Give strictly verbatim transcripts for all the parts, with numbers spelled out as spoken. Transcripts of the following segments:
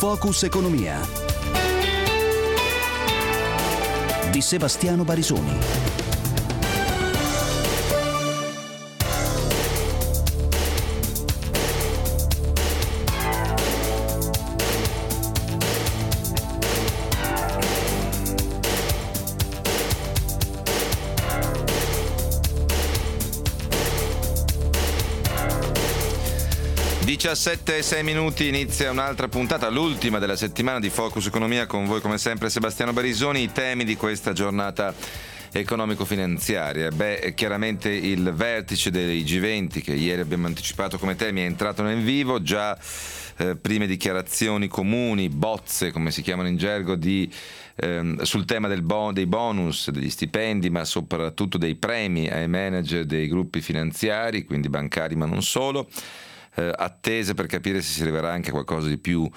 Focus Economia di Sebastiano Barisoni. diciassette e sei minuti, inizia un'altra puntata, l'ultima della settimana di Focus Economia, con voi come sempre Sebastiano Barisoni. I temi di questa giornata economico-finanziaria: beh, chiaramente il vertice dei G venti che ieri abbiamo anticipato come temi è entrato nel vivo, già eh, prime dichiarazioni comuni, bozze come si chiamano in gergo, di ehm, sul tema del bon- dei bonus, degli stipendi, ma soprattutto dei premi ai manager dei gruppi finanziari, quindi bancari ma non solo. Eh, attese per capire se si arriverà anche a qualcosa di più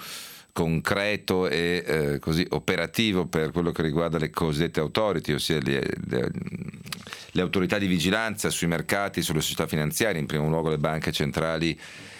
concreto e eh, così operativo per quello che riguarda le cosiddette authority, ossia le, le, le autorità di vigilanza sui mercati, sulle società finanziarie, in primo luogo le banche centrali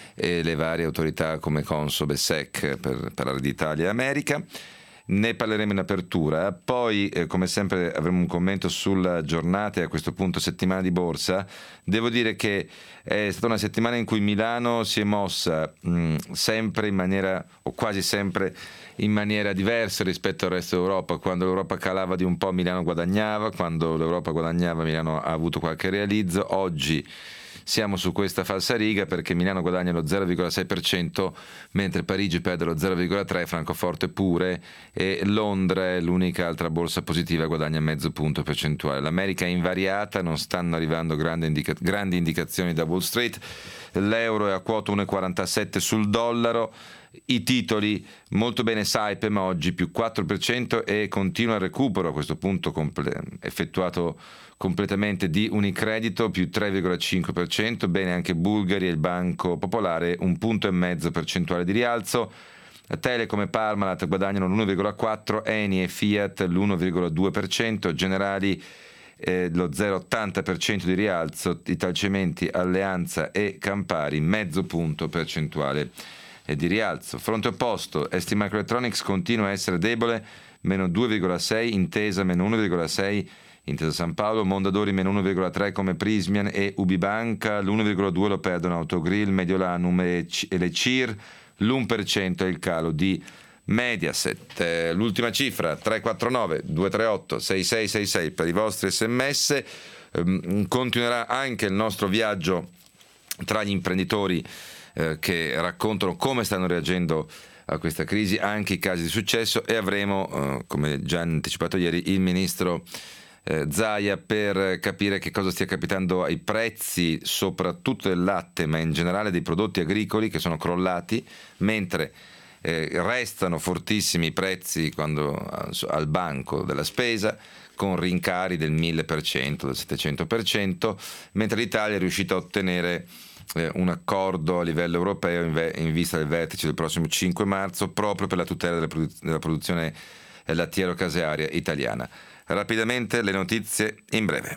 e le varie autorità come Consob e S E C per, per la Rete Italia e America. Ne parleremo in apertura, poi eh, come sempre avremo un commento sulla giornata e a questo punto settimana di borsa. Devo dire che è stata una settimana in cui Milano si è mossa mh, sempre in maniera, o quasi sempre in maniera diversa rispetto al resto d'Europa. Quando l'Europa calava di un po' Milano guadagnava, quando l'Europa guadagnava Milano ha avuto qualche realizzo. Oggi siamo su questa falsariga perché Milano guadagna lo zero virgola sei per cento, mentre Parigi perde lo zero virgola tre per cento, Francoforte pure, e Londra è l'unica altra borsa positiva, guadagna mezzo punto percentuale. L'America è invariata, non stanno arrivando grandi, indica- grandi indicazioni da Wall Street, l'euro è a quota uno virgola quarantasette sul dollaro. I titoli molto bene Saipem, ma oggi più quattro per cento e continua il recupero, a questo punto comple- effettuato completamente, di Unicredito, più tre virgola cinque per cento, bene anche Bulgari e il Banco Popolare, un punto e mezzo percentuale di rialzo. Telecom e Parmalat guadagnano l'uno virgola quattro per cento, Eni e Fiat l'uno virgola due per cento, Generali eh, lo zero virgola ottanta per cento di rialzo, Italcementi, Alleanza e Campari mezzo punto percentuale di rialzo. Fronte opposto, S T Microelectronics continua a essere debole, meno due virgola sei, Intesa meno uno virgola sei, Intesa San Paolo, Mondadori meno uno virgola tre come Prismian e Ubibanca, l'uno virgola due lo perdono Autogrill, Mediolanum e, C- e le C I R, l'uno per cento è il calo di Mediaset. Eh, l'ultima cifra tre quattro nove due tre otto sei sei sei sei per i vostri sms. Eh, continuerà anche il nostro viaggio tra gli imprenditori eh, che raccontano come stanno reagendo a questa crisi, anche i casi di successo, e avremo, eh, come già anticipato ieri, il ministro eh, Zaia per capire che cosa stia capitando ai prezzi, soprattutto del latte, ma in generale dei prodotti agricoli che sono crollati, mentre eh, restano fortissimi i prezzi quando al banco della spesa, con rincari del mille per cento, del settecento per cento, mentre l'Italia è riuscita a ottenere un accordo a livello europeo in vista del vertice del prossimo cinque marzo, proprio per la tutela della, produ- della produzione lattiero-casearia italiana. Rapidamente le notizie in breve.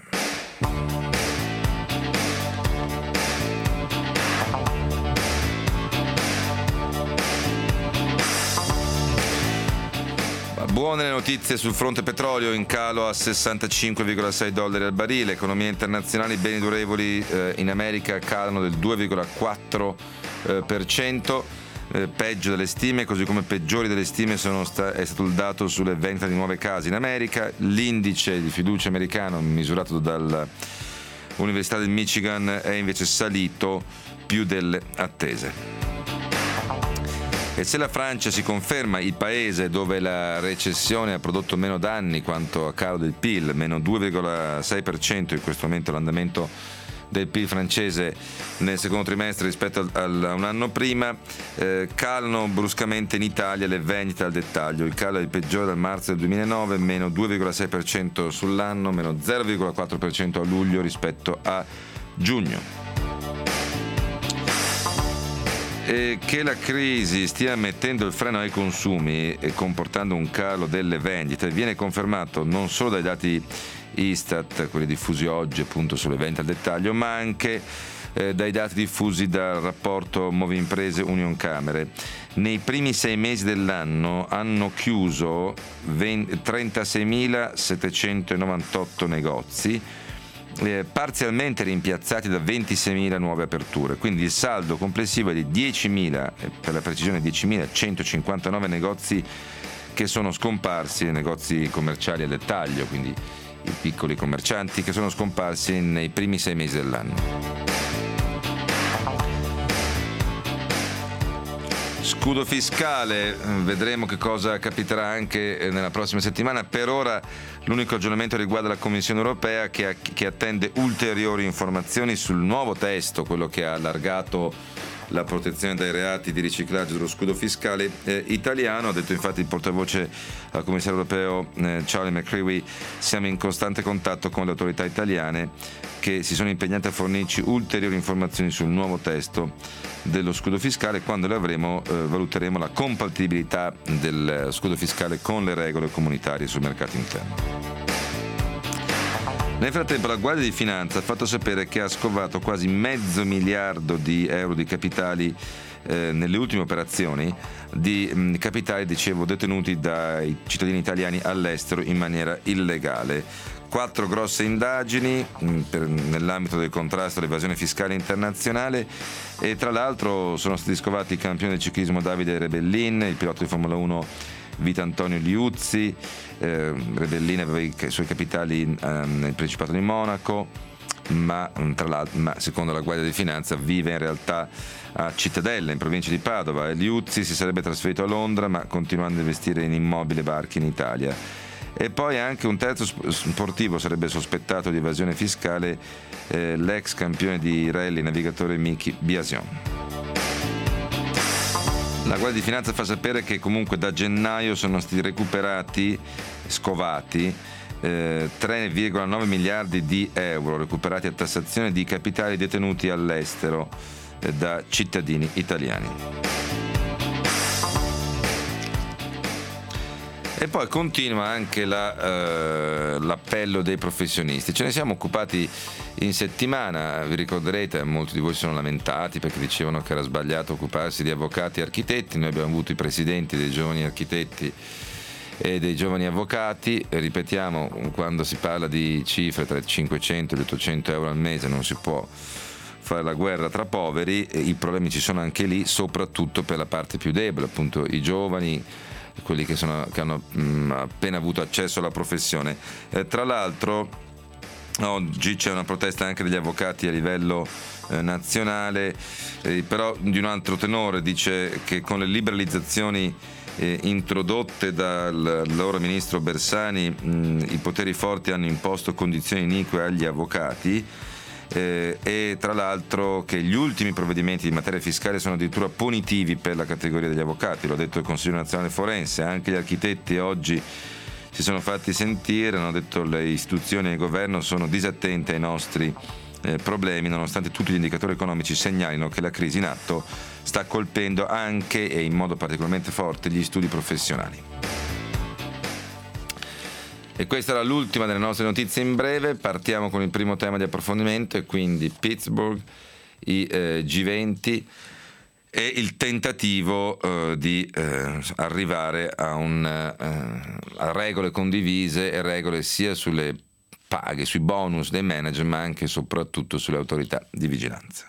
Buone notizie sul fronte petrolio, in calo a sessantacinque virgola sei dollari al barile. Economie internazionali, beni durevoli eh, in America calano del due virgola quattro per cento, eh, peggio delle stime, così come peggiori delle stime sono sta- è stato il dato sulle vendite di nuove case in America. L'indice di fiducia americano, misurato dall'Università del Michigan, è invece salito più delle attese. E se la Francia si conferma il paese dove la recessione ha prodotto meno danni quanto a calo del P I L, meno due virgola sei per cento in questo momento l'andamento del P I L francese nel secondo trimestre rispetto a un anno prima, eh, calano bruscamente in Italia le vendite al dettaglio. Il calo è il peggiore dal marzo del duemilanove, meno due virgola sei per cento sull'anno, meno zero virgola quattro per cento a luglio rispetto a giugno. E che la crisi stia mettendo il freno ai consumi e comportando un calo delle vendite viene confermato non solo dai dati Istat, quelli diffusi oggi appunto sulle vendite al dettaglio, ma anche eh, dai dati diffusi dal rapporto Nuove Imprese Union Camere. Nei primi sei mesi dell'anno hanno chiuso trentaseimilasettecentonovantotto negozi, eh, parzialmente rimpiazzati da ventiseimila nuove aperture, quindi il saldo complessivo è di diecimila, per la precisione diecimilacentocinquantanove negozi che sono scomparsi, negozi commerciali al dettaglio, quindi i piccoli commercianti che sono scomparsi nei primi sei mesi dell'anno. Scudo fiscale, vedremo che cosa capiterà anche nella prossima settimana. Per ora l'unico aggiornamento riguarda la Commissione europea che, che attende ulteriori informazioni sul nuovo testo, quello che ha allargato la protezione dai reati di riciclaggio dello scudo fiscale eh, italiano. Ha detto infatti il portavoce al commissario europeo eh, Charlie McCreevy: siamo in costante contatto con le autorità italiane che si sono impegnate a fornirci ulteriori informazioni sul nuovo testo dello scudo fiscale. Quando le avremo eh, valuteremo la compatibilità del scudo fiscale con le regole comunitarie sul mercato interno. Nel frattempo la Guardia di Finanza ha fatto sapere che ha scovato quasi mezzo miliardo di euro di capitali eh, nelle ultime operazioni, di mh, capitali, dicevo, detenuti dai cittadini italiani all'estero in maniera illegale. Quattro grosse indagini mh, per, nell'ambito del contrasto all'evasione fiscale internazionale, e tra l'altro sono stati scovati i campioni del ciclismo Davide Rebellin, il pilota di Formula uno Vito Antonio Liuzzi. eh, Rebellin aveva i suoi capitali eh, nel Principato di Monaco, ma, tra l'altro, ma secondo la Guardia di Finanza vive in realtà a Cittadella, in provincia di Padova, e Liuzzi si sarebbe trasferito a Londra, ma continuando a investire in immobili e barchi in Italia. E poi anche un terzo sportivo sarebbe sospettato di evasione fiscale, eh, l'ex campione di rally navigatore Miki Biasion. La Guardia di Finanza fa sapere che comunque da gennaio sono stati recuperati, scovati, eh, tre virgola nove miliardi di euro recuperati a tassazione di capitali detenuti all'estero eh, da cittadini italiani. E poi continua anche la, eh, l'appello dei professionisti. Ce ne siamo occupati in settimana, vi ricorderete, molti di voi si sono lamentati perché dicevano che era sbagliato occuparsi di avvocati e architetti. Noi abbiamo avuto i presidenti dei giovani architetti e dei giovani avvocati. E ripetiamo, quando si parla di cifre tra i cinquecento e gli ottocento euro al mese non si può fare la guerra tra poveri, e i problemi ci sono anche lì, soprattutto per la parte più debole, appunto i giovani, quelli che, sono, che hanno mh, appena avuto accesso alla professione. Eh, tra l'altro oggi c'è una protesta anche degli avvocati a livello eh, nazionale, eh, però di un altro tenore. Dice che con le liberalizzazioni eh, introdotte dal loro ministro Bersani, mh, i poteri forti hanno imposto condizioni inique agli avvocati. Eh, e tra l'altro che gli ultimi provvedimenti di materia fiscale sono addirittura punitivi per la categoria degli avvocati. L'ha detto il Consiglio Nazionale Forense. Anche gli architetti oggi si sono fatti sentire, hanno detto le istituzioni e il governo sono disattenti ai nostri eh, problemi, nonostante tutti gli indicatori economici segnalino che la crisi in atto sta colpendo anche e in modo particolarmente forte gli studi professionali. E questa era l'ultima delle nostre notizie in breve. Partiamo con il primo tema di approfondimento, e quindi Pittsburgh, i eh, G venti e il tentativo eh, di eh, arrivare a, un, eh, a regole condivise, e regole sia sulle paghe, sui bonus dei manager, ma anche e soprattutto sulle autorità di vigilanza.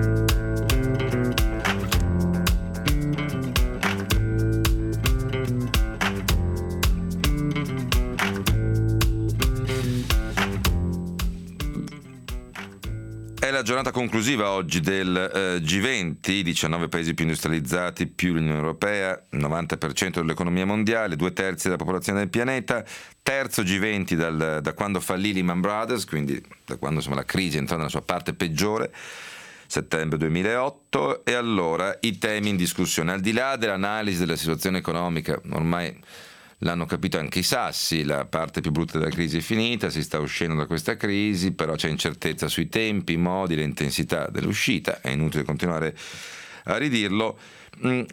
È la giornata conclusiva oggi del eh, G venti, diciannove paesi più industrializzati, più l'Unione Europea, novanta per cento dell'economia mondiale, due terzi della popolazione del pianeta, terzo G venti dal, da quando fallì Lehman Brothers, quindi da quando insomma, la crisi entrò nella sua parte peggiore, settembre duemilaotto. E allora i temi in discussione, al di là dell'analisi della situazione economica, ormai l'hanno capito anche i sassi, la parte più brutta della crisi è finita, si sta uscendo da questa crisi, però c'è incertezza sui tempi, i modi, l'intensità dell'uscita, è inutile continuare a ridirlo.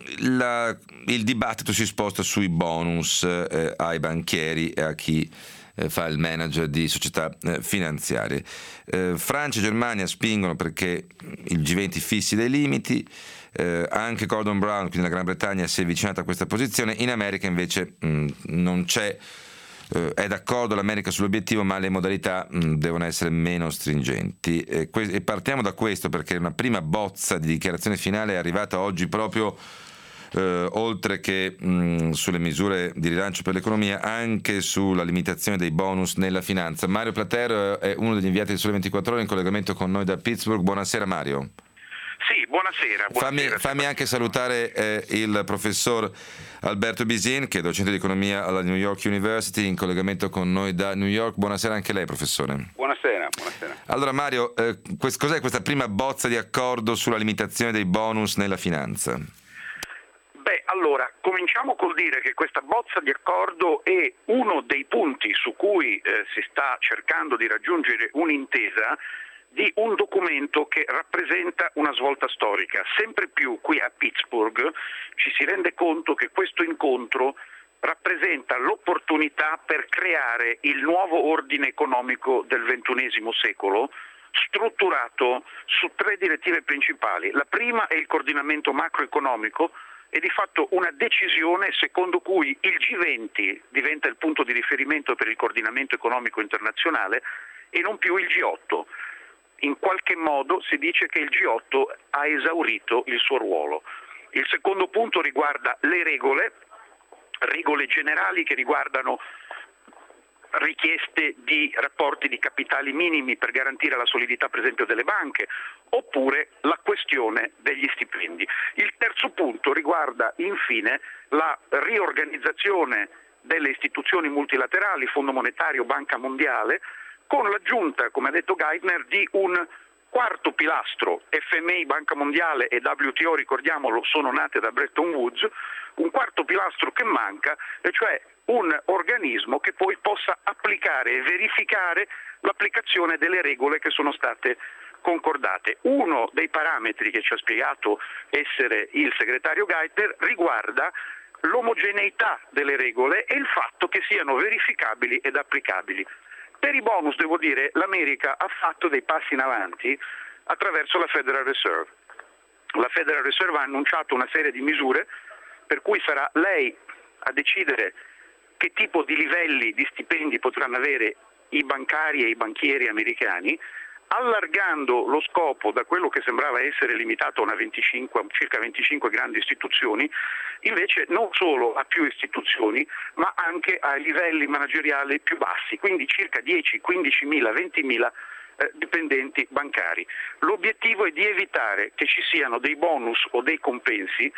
La, il dibattito si sposta sui bonus eh, ai banchieri e a chi eh, fa il manager di società eh, finanziarie. Eh, Francia e Germania spingono perché il G venti fissi dei limiti. Eh, anche Gordon Brown, quindi la Gran Bretagna, si è avvicinata a questa posizione. In America invece mh, non c'è, eh, è d'accordo l'America sull'obiettivo, ma le modalità mh, devono essere meno stringenti. E, que- e partiamo da questo, perché una prima bozza di dichiarazione finale è arrivata oggi proprio, eh, oltre che mh, sulle misure di rilancio per l'economia, anche sulla limitazione dei bonus nella finanza. Mario Platero è uno degli inviati del Sole ventiquattro Ore in collegamento con noi da Pittsburgh. Buonasera Mario. Sì, buonasera. buonasera. Fammi, fammi anche salutare eh, il professor Alberto Bisin, che è docente di economia alla New York University, in collegamento con noi da New York. Buonasera anche lei, professore. Buonasera, buonasera. Allora Mario, eh, quest- cos'è questa prima bozza di accordo sulla limitazione dei bonus nella finanza? Beh, allora, cominciamo col dire che questa bozza di accordo è uno dei punti su cui eh, si sta cercando di raggiungere un'intesa di un documento che rappresenta una svolta storica. Sempre più qui a Pittsburgh ci si rende conto che questo incontro rappresenta l'opportunità per creare il nuovo ordine economico del ventunesimo secolo, strutturato su tre direttive principali. La prima è il coordinamento macroeconomico, e di fatto una decisione secondo cui il G venti diventa il punto di riferimento per il coordinamento economico internazionale e non più il G otto. In qualche modo si dice che il G otto ha esaurito il suo ruolo. Il secondo punto riguarda le regole, regole generali che riguardano richieste di rapporti di capitali minimi per garantire la solidità per esempio delle banche, oppure la questione degli stipendi. Il terzo punto riguarda infine la riorganizzazione delle istituzioni multilaterali, Fondo Monetario, Banca Mondiale, con l'aggiunta, come ha detto Geithner, di un quarto pilastro. F M I, Banca Mondiale e W T O, ricordiamolo, sono nate da Bretton Woods, un quarto pilastro che manca, e cioè un organismo che poi possa applicare e verificare l'applicazione delle regole che sono state concordate. Uno dei parametri che ci ha spiegato essere il segretario Geithner riguarda l'omogeneità delle regole e il fatto che siano verificabili ed applicabili. Per i bonus, devo dire, l'America ha fatto dei passi in avanti attraverso la Federal Reserve. La Federal Reserve ha annunciato una serie di misure per cui sarà lei a decidere che tipo di livelli di stipendi potranno avere i bancari e i banchieri americani, allargando lo scopo da quello che sembrava essere limitato a una venticinque, circa venticinque grandi istituzioni, invece non solo a più istituzioni, ma anche a livelli manageriali più bassi, quindi circa dieci, quindicimila, ventimila eh, dipendenti bancari. L'obiettivo è di evitare che ci siano dei bonus o dei compensi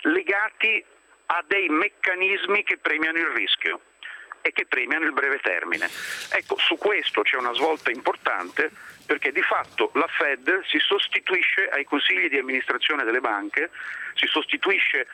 legati a dei meccanismi che premiano il rischio e che premiano il breve termine. Ecco, su questo c'è una svolta importante, perché di fatto la Fed si sostituisce ai consigli di amministrazione delle banche, si sostituisce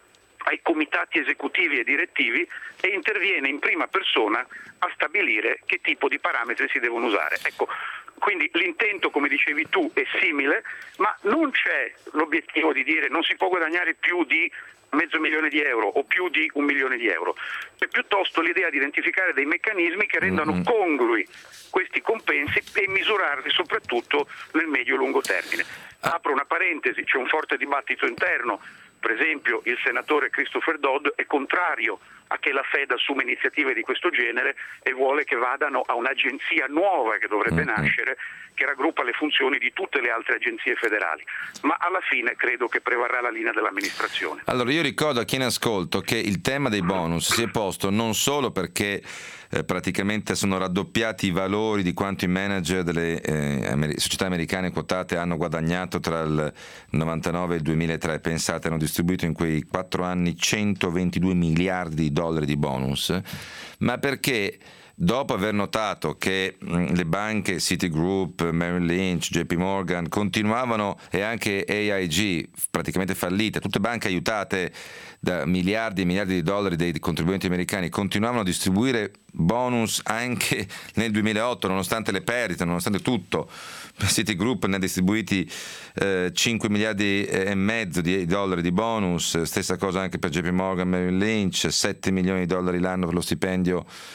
ai comitati esecutivi e direttivi e interviene in prima persona a stabilire che tipo di parametri si devono usare. Ecco, quindi l'intento, come dicevi tu, è simile, ma non c'è l'obiettivo di dire non si può guadagnare più di mezzo milione di euro o più di un milione di euro. È piuttosto l'idea di identificare dei meccanismi che rendano mm-hmm. congrui questi compensi e misurarli soprattutto nel medio-lungo termine. Ah. Apro una parentesi, c'è un forte dibattito interno. Per esempio il senatore Christopher Dodd è contrario a che la Fed assuma iniziative di questo genere e vuole che vadano a un'agenzia nuova che dovrebbe mm-hmm. nascere, che raggruppa le funzioni di tutte le altre agenzie federali, ma alla fine credo che prevarrà la linea dell'amministrazione. Allora io ricordo a chi ne ascolto che il tema dei bonus si è posto non solo perché eh, praticamente sono raddoppiati i valori di quanto i manager delle eh, amer- società americane quotate hanno guadagnato tra il novantanove e il duemilatré, pensate, hanno distribuito in quei quattro anni centoventidue miliardi di dollari di bonus, ma perché dopo aver notato che mh, le banche Citigroup, Merrill Lynch, J P Morgan continuavano, e anche A I G praticamente fallite, tutte banche aiutate da miliardi e miliardi di dollari dei contribuenti americani, continuavano a distribuire bonus anche nel duemilaotto nonostante le perdite, nonostante tutto. Citigroup ne ha distribuiti eh, cinque miliardi e mezzo di dollari di bonus, stessa cosa anche per J P Morgan, Merrill Lynch, sette milioni di dollari l'anno per lo stipendio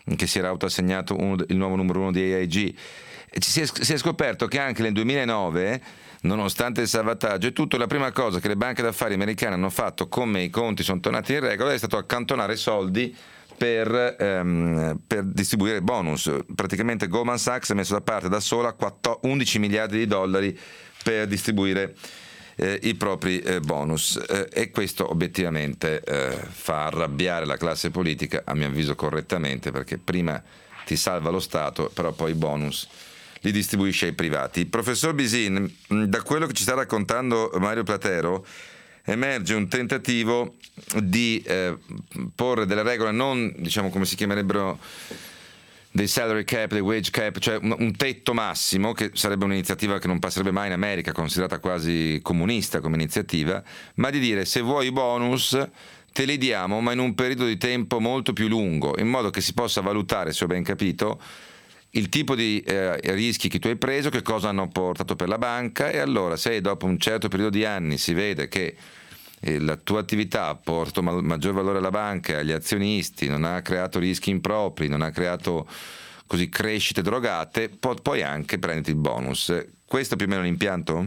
che si era autoassegnato uno, il nuovo numero uno di A I G. E si è, si è scoperto che anche nel duemilanove, nonostante il salvataggio e tutto, la prima cosa che le banche d'affari americane hanno fatto, come i conti sono tornati in regola, è stato accantonare soldi per, ehm, per distribuire bonus. Praticamente Goldman Sachs ha messo da parte da sola undici miliardi di dollari per distribuire eh, i propri eh, bonus, eh, e questo obiettivamente eh, fa arrabbiare la classe politica, a mio avviso correttamente, perché prima ti salva lo Stato, però poi i bonus li distribuisce ai privati. Professor Bisin, da quello che ci sta raccontando Mario Platero emerge un tentativo di eh, porre delle regole, non diciamo come si chiamerebbero dei salary cap, dei wage cap, cioè un, un tetto massimo, che sarebbe un'iniziativa che non passerebbe mai in America, considerata quasi comunista come iniziativa, ma di dire: se vuoi bonus te li diamo, ma in un periodo di tempo molto più lungo, in modo che si possa valutare, se ho ben capito, il tipo di eh, rischi che tu hai preso, che cosa hanno portato per la banca, e allora se dopo un certo periodo di anni si vede che eh, la tua attività ha portato ma- maggior valore alla banca e agli azionisti, non ha creato rischi impropri, non ha creato così crescite drogate, po- poi anche prenditi il bonus. Questo è più o meno l'impianto?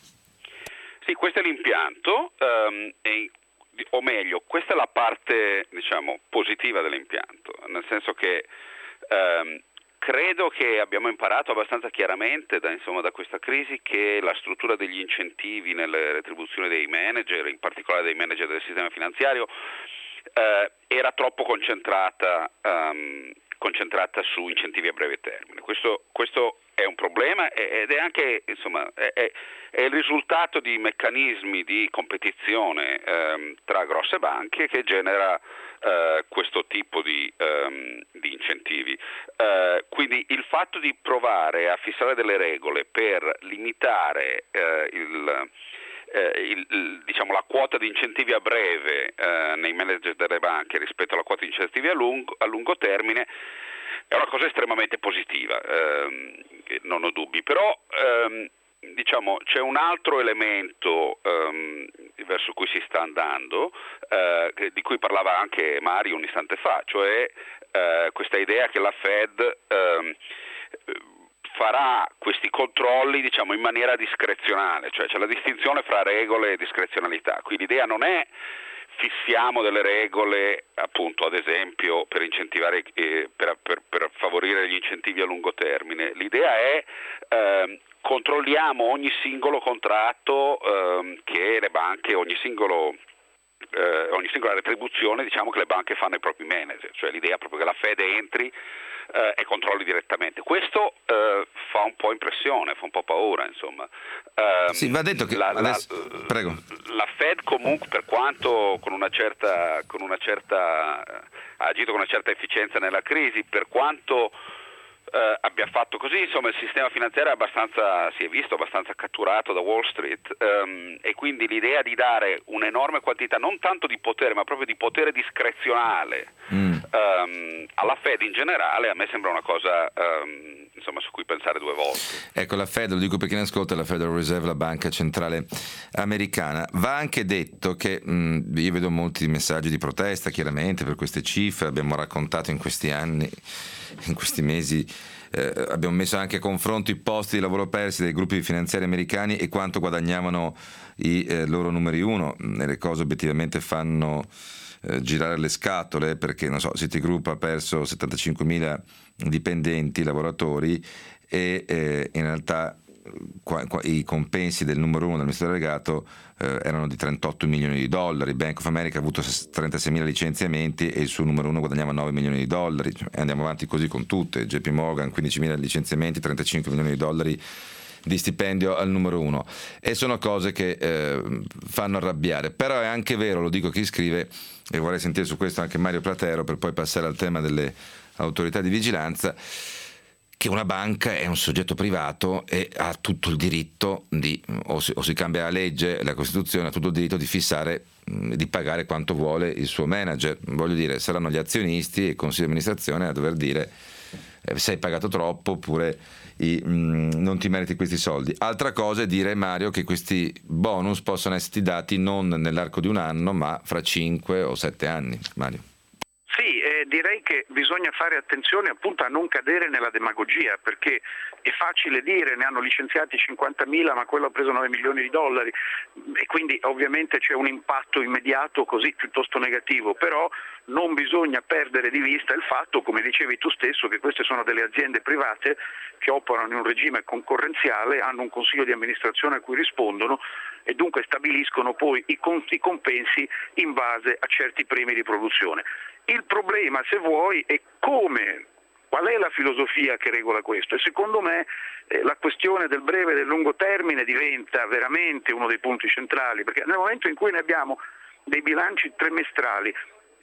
Sì, questo è l'impianto, um, e, o meglio, questa è la parte, diciamo, positiva dell'impianto, nel senso che um, credo che abbiamo imparato abbastanza chiaramente da, insomma, da questa crisi che la struttura degli incentivi nelle retribuzioni dei manager, in particolare dei manager del sistema finanziario, eh, era troppo concentrata, um, concentrata su incentivi a breve termine. Questo, questo è un problema ed è anche, insomma, è, è, è il risultato di meccanismi di competizione um, tra grosse banche che genera Uh, questo tipo di, um, di incentivi. Uh, quindi il fatto di provare a fissare delle regole per limitare uh, il, uh, il, il, diciamo, la quota di incentivi a breve uh, nei manager delle banche rispetto alla quota di incentivi a lungo, a lungo termine è una cosa estremamente positiva, uh, non ho dubbi, però um, diciamo c'è un altro elemento um, verso cui si sta andando, uh, di cui parlava anche Mario un istante fa, cioè uh, questa idea che la Fed um, farà questi controlli, diciamo, in maniera discrezionale, cioè c'è la distinzione fra regole e discrezionalità. Qui l'idea non è fissiamo delle regole, appunto, ad esempio per incentivare eh, per, per, per favorire gli incentivi a lungo termine. L'idea è eh, controlliamo ogni singolo contratto eh, che le banche, ogni singolo eh, ogni singola retribuzione, diciamo, che le banche fanno ai propri manager, cioè l'idea proprio che la Fed entri eh, e controlli direttamente. Questo eh, fa un po' impressione, fa un po' paura, insomma. Um, sì, va detto che la, adesso... la, Prego. La Fed comunque, per quanto con una certa con una certa ha agito con una certa efficienza nella crisi, per quanto Uh, abbia fatto così, insomma, il sistema finanziario è abbastanza, si è visto abbastanza catturato da Wall Street, um, e quindi l'idea di dare un'enorme quantità, non tanto di potere, ma proprio di potere discrezionale mm. um, alla Fed in generale, a me sembra una cosa um, insomma, su cui pensare due volte. Ecco, la Fed, lo dico per chi ne ascolta, la Federal Reserve, la banca centrale americana. Va anche detto che mh, io vedo molti messaggi di protesta, chiaramente, per queste cifre, abbiamo raccontato in questi anni, in questi mesi, eh, abbiamo messo anche a confronto i posti di lavoro persi dai gruppi finanziari americani e quanto guadagnavano i eh, loro numeri uno, e le cose obiettivamente fanno eh, girare le scatole, perché non so, Citigroup ha perso settantacinquemila dipendenti, lavoratori, e eh, in realtà qua, qua, i compensi del numero uno del ministero delegato eh, erano di trentotto milioni di dollari. Bank of America ha avuto trentasei licenziamenti e il suo numero uno guadagnava nove milioni di dollari, e andiamo avanti così con tutte. J P Morgan quindicimila licenziamenti, trentacinque milioni di dollari di stipendio al numero uno, e sono cose che eh, fanno arrabbiare. Però è anche vero, lo dico a chi scrive, e vorrei sentire su questo anche Mario Platero per poi passare al tema delle autorità di vigilanza, che una banca è un soggetto privato e ha tutto il diritto di, o si, o si cambia la legge, la Costituzione, ha tutto il diritto di fissare, di pagare quanto vuole il suo manager. Voglio dire, saranno gli azionisti e il consiglio di amministrazione a dover dire eh, sei pagato troppo oppure i, mh, non ti meriti questi soldi. Altra cosa è dire, Mario, che questi bonus possono esserti dati non nell'arco di un anno, ma fra cinque o sette anni. Mario. Sì, eh, direi che bisogna fare attenzione appunto a non cadere nella demagogia, perché è facile dire ne hanno licenziati cinquantamila ma quello ha preso nove milioni di dollari e quindi ovviamente c'è un impatto immediato così piuttosto negativo, però non bisogna perdere di vista il fatto, come dicevi tu stesso, che queste sono delle aziende private che operano in un regime concorrenziale, hanno un consiglio di amministrazione a cui rispondono e dunque stabiliscono poi i compensi in base a certi premi di produzione. Il problema, se vuoi, è come, qual è la filosofia che regola questo? E secondo me eh, la questione del breve e del lungo termine diventa veramente uno dei punti centrali, perché nel momento in cui ne abbiamo dei bilanci trimestrali,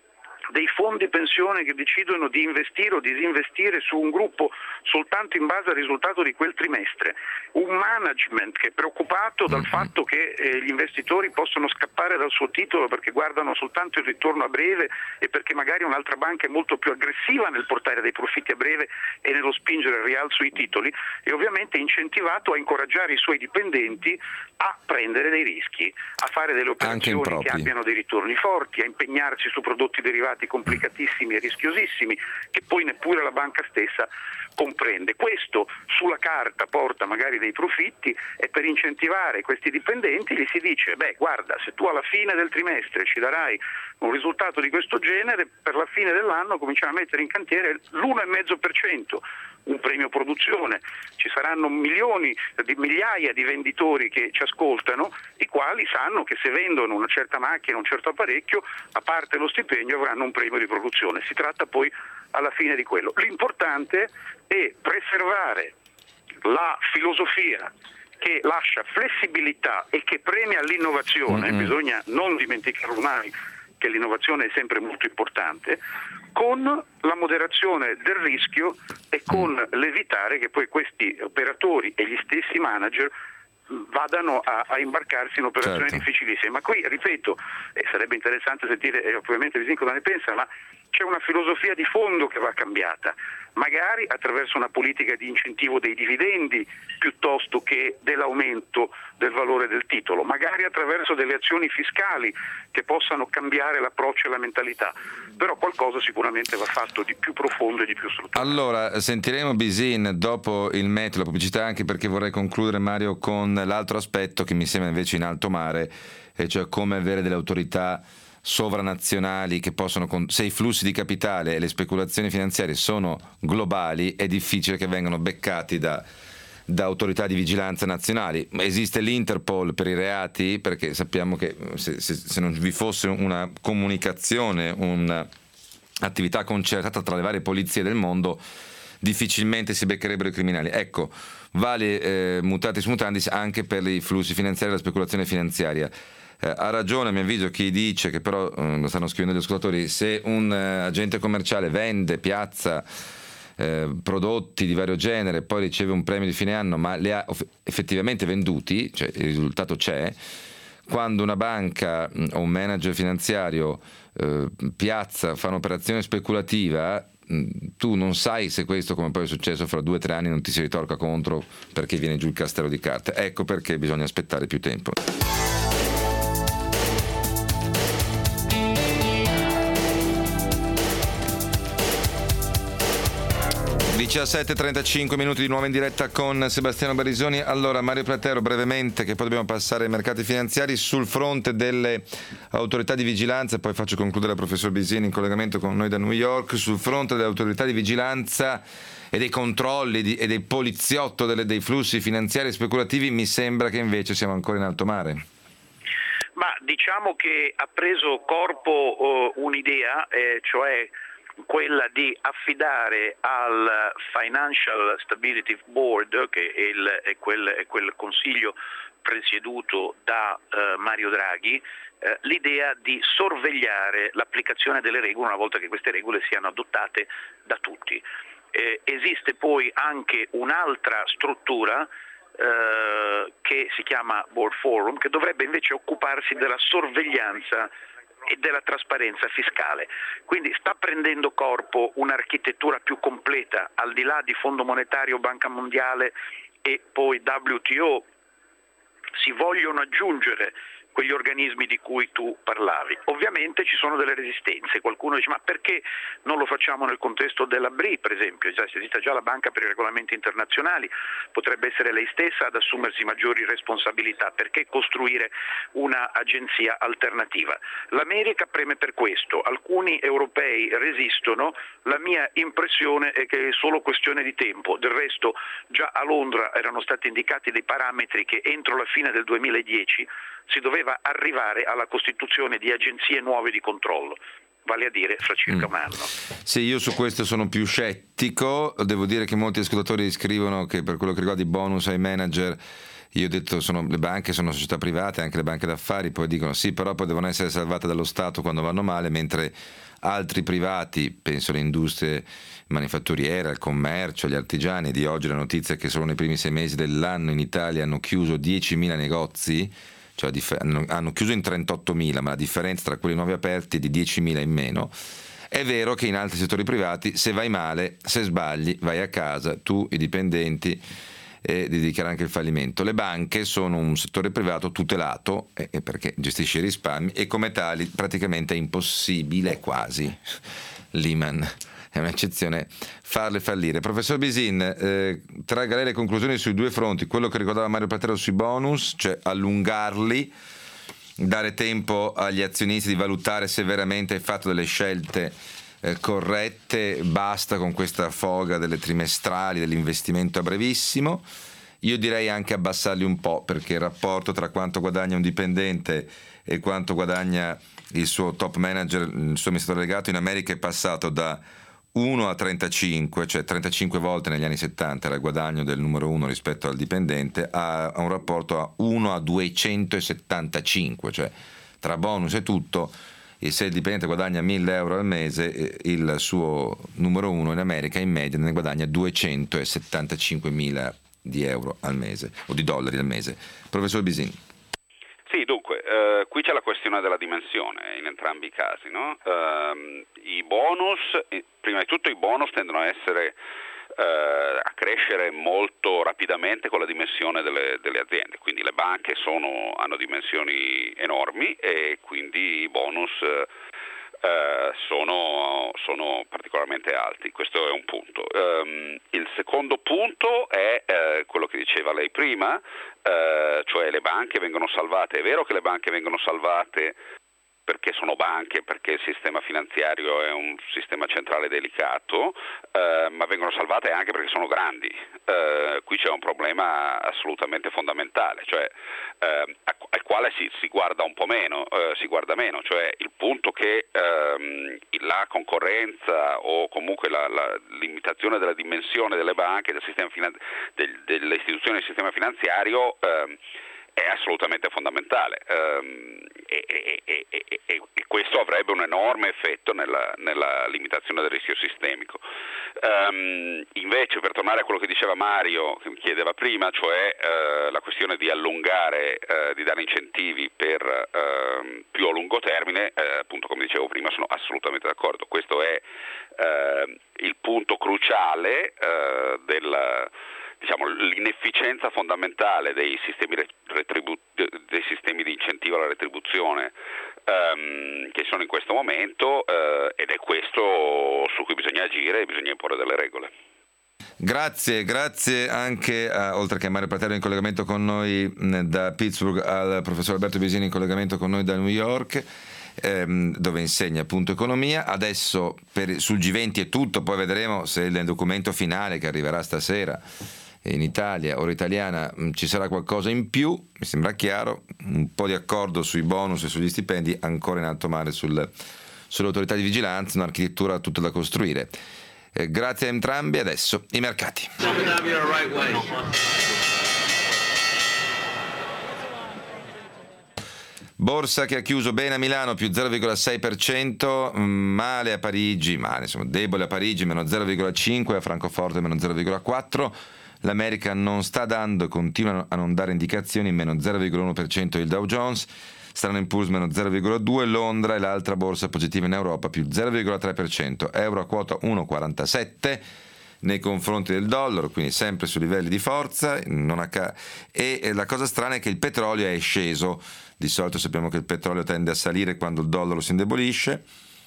dei fondi pensione che decidono di investire o disinvestire su un gruppo soltanto in base al risultato di quel trimestre, un management che è preoccupato dal fatto che eh, gli investitori possono scappare dal suo titolo perché guardano soltanto il ritorno a breve e perché magari un'altra banca è molto più aggressiva nel portare dei profitti a breve e nello spingere il rialzo i titoli, e ovviamente incentivato a incoraggiare i suoi dipendenti a prendere dei rischi, a fare delle operazioni che abbiano dei ritorni forti, a impegnarsi su prodotti derivati complicatissimi e rischiosissimi che poi neppure la banca stessa comprende. Questo sulla carta porta magari dei profitti e per incentivare questi dipendenti gli si dice: beh, guarda, se tu alla fine del trimestre ci darai un risultato di questo genere, per la fine dell'anno cominciamo a mettere in cantiere l'uno virgola cinque per cento, un premio produzione. Ci saranno milioni di migliaia di venditori che ci ascoltano, i quali sanno che se vendono una certa macchina, un certo apparecchio, a parte lo stipendio avranno un premio di produzione. Si tratta poi alla fine di quello. L'importante è preservare la filosofia che lascia flessibilità e che premia l'innovazione, mm-hmm. bisogna non dimenticarlo mai che l'innovazione è sempre molto importante, con la moderazione del rischio e con l'evitare che poi questi operatori e gli stessi manager vadano a, a imbarcarsi in operazioni certo. difficilissime. Ma qui, ripeto, eh, sarebbe interessante sentire eh, ovviamente Visin cosa ne pensa, ma c'è una filosofia di fondo che va cambiata, magari attraverso una politica di incentivo dei dividendi piuttosto che dell'aumento del valore del titolo, magari attraverso delle azioni fiscali che possano cambiare l'approccio e la mentalità, però qualcosa sicuramente va fatto di più profondo e di più strutturale. Allora, sentiremo Bisin dopo il meteo, la pubblicità, anche perché vorrei concludere, Mario, con l'altro aspetto che mi sembra invece in alto mare, e cioè come avere delle autorità sovranazionali che possono, se i flussi di capitale e le speculazioni finanziarie sono globali, è difficile che vengano beccati da, da autorità di vigilanza nazionali. Esiste l'Interpol per i reati, perché sappiamo che se, se, se non vi fosse una comunicazione, un'attività concertata tra le varie polizie del mondo, difficilmente si beccherebbero i criminali. Ecco, vale eh, mutatis mutandis anche per i flussi finanziari e la speculazione finanziaria. Eh, ha ragione, a mio avviso, chi dice, che però eh, lo stanno scrivendo gli ascoltatori, se un eh, agente commerciale vende, piazza eh, prodotti di vario genere e poi riceve un premio di fine anno, ma li ha off- effettivamente venduti, cioè il risultato c'è, quando una banca mh, o un manager finanziario eh, piazza, fa un'operazione speculativa, mh, tu non sai se questo, come poi è successo, fra due o tre anni non ti si ritorca contro perché viene giù il castello di carte. Ecco perché bisogna aspettare più tempo. diciassette e trentacinque minuti di nuovo in diretta con Sebastiano Barisoni. Allora, Mario Platero, brevemente, che poi dobbiamo passare ai mercati finanziari, sul fronte delle autorità di vigilanza, poi faccio concludere il professor Bisini in collegamento con noi da New York. Sul fronte delle autorità di vigilanza e dei controlli di, e dei poliziotto delle, dei flussi finanziari speculativi, mi sembra che invece siamo ancora in alto mare. Ma diciamo che ha preso corpo uh, un'idea, eh, cioè quella di affidare al Financial Stability Board, che è, il, è, quel, è quel consiglio presieduto da eh, Mario Draghi, eh, l'idea di sorvegliare l'applicazione delle regole una volta che queste regole siano adottate da tutti. Eh, esiste poi anche un'altra struttura eh, che si chiama Board Forum, che dovrebbe invece occuparsi della sorveglianza e della trasparenza fiscale. Quindi sta prendendo corpo un'architettura più completa, al di là di Fondo Monetario, Banca Mondiale e poi W T O. Si vogliono aggiungere quegli organismi di cui tu parlavi. Ovviamente ci sono delle resistenze, qualcuno dice ma perché non lo facciamo nel contesto della B R I per esempio, già esiste già la Banca per i Regolamenti Internazionali, potrebbe essere lei stessa ad assumersi maggiori responsabilità, perché costruire una agenzia alternativa? L'America preme per questo, alcuni europei resistono, la mia impressione è che è solo questione di tempo, del resto già a Londra erano stati indicati dei parametri che entro la fine del duemiladieci si doveva arrivare alla costituzione di agenzie nuove di controllo, vale a dire fra circa mm. un anno. Sì, io su questo sono più scettico, devo dire che molti ascoltatori scrivono che per quello che riguarda i bonus ai manager, io ho detto sono, le banche sono società private, anche le banche d'affari, poi dicono sì, però poi devono essere salvate dallo Stato quando vanno male, mentre altri privati, penso alle industrie manifatturiere, al commercio, agli artigiani, di oggi la notizia è che solo nei primi sei mesi dell'anno in Italia hanno chiuso diecimila negozi, cioè hanno chiuso in trentottomila, ma la differenza tra quelli nuovi aperti è di diecimila in meno. È vero che in altri settori privati, se vai male, se sbagli, vai a casa, tu, i dipendenti, e di dichiarare anche il fallimento. Le banche sono un settore privato tutelato eh, perché gestisce i risparmi e come tali praticamente è impossibile quasi. Lehman è un'eccezione farle fallire. Professor Bisin, eh, traga lei le conclusioni sui due fronti, quello che ricordava Mario Platero sui bonus, cioè allungarli, dare tempo agli azionisti di valutare se veramente hai fatto delle scelte eh, corrette, basta con questa foga delle trimestrali, dell'investimento a brevissimo. Io direi anche abbassarli un po', perché il rapporto tra quanto guadagna un dipendente e quanto guadagna il suo top manager, il suo amministratore delegato in America è passato da uno a trentacinque, cioè trentacinque volte negli anni settanta era il guadagno del numero uno rispetto al dipendente, a, a un rapporto a uno a duecentosettantacinque, cioè tra bonus e tutto, e se il dipendente guadagna mille euro al mese, il suo numero uno in America in media ne guadagna duecentosettantacinquemila di euro al mese, o di dollari al mese. Professor Bisin. Sì, dunque, eh, qui c'è la questione della dimensione in entrambi i casi, no? Eh, i bonus, prima di tutto i bonus tendono a essere eh, a crescere molto rapidamente con la dimensione delle, delle aziende, quindi le banche sono, hanno dimensioni enormi e quindi i bonus eh, Uh, sono, sono particolarmente alti, questo è un punto. Um, il secondo punto è uh, quello che diceva lei prima, uh, cioè le banche vengono salvate. È vero che le banche vengono salvate perché sono banche, perché il sistema finanziario è un sistema centrale delicato, eh, ma vengono salvate anche perché sono grandi. Eh, qui c'è un problema assolutamente fondamentale, cioè eh, al quale si, si guarda un po' meno, eh, si guarda meno, cioè il punto che ehm, la concorrenza o comunque la, la limitazione della dimensione delle banche, del sistema finan- del, delle istituzioni del sistema finanziario ehm, è assolutamente fondamentale um, e, e, e, e, e questo avrebbe un enorme effetto nella, nella limitazione del rischio sistemico. Um, invece, per tornare a quello che diceva Mario, che mi chiedeva prima, cioè uh, la questione di allungare, uh, di dare incentivi per uh, più a lungo termine, uh, appunto come dicevo prima sono assolutamente d'accordo. Questo è uh, il punto cruciale uh, del diciamo l'inefficienza fondamentale dei sistemi retribu- dei sistemi di incentivo alla retribuzione um, che sono in questo momento uh, ed è questo su cui bisogna agire e bisogna imporre delle regole. Grazie, grazie anche a, oltre che a Mario Platero in collegamento con noi da Pittsburgh, al professor Alberto Bisini in collegamento con noi da New York, ehm, dove insegna appunto economia. Adesso per, sul G venti è tutto, poi vedremo se nel documento finale che arriverà stasera in Italia, ora italiana, ci sarà qualcosa in più, mi sembra chiaro, un po' di accordo sui bonus e sugli stipendi, ancora in alto mare sul, sulle autorità di vigilanza, un'architettura tutta da costruire. Eh, grazie a entrambi, adesso i mercati. Borsa che ha chiuso bene a Milano, più zero virgola sei per cento, male a Parigi, male, insomma, debole a Parigi, meno zero virgola cinque, a Francoforte meno zero virgola quattro. L'America non sta dando e continua a non dare indicazioni, meno zero virgola uno per cento il Dow Jones, Standard and Poor's meno zero virgola due, Londra è l'altra borsa positiva in Europa, più zero virgola tre per cento, euro a quota uno virgola quarantasette, nei confronti del dollaro, quindi sempre su livelli di forza, non a ca- e la cosa strana è che il petrolio è sceso. Di solito sappiamo che il petrolio tende a salire quando il dollaro si indebolisce,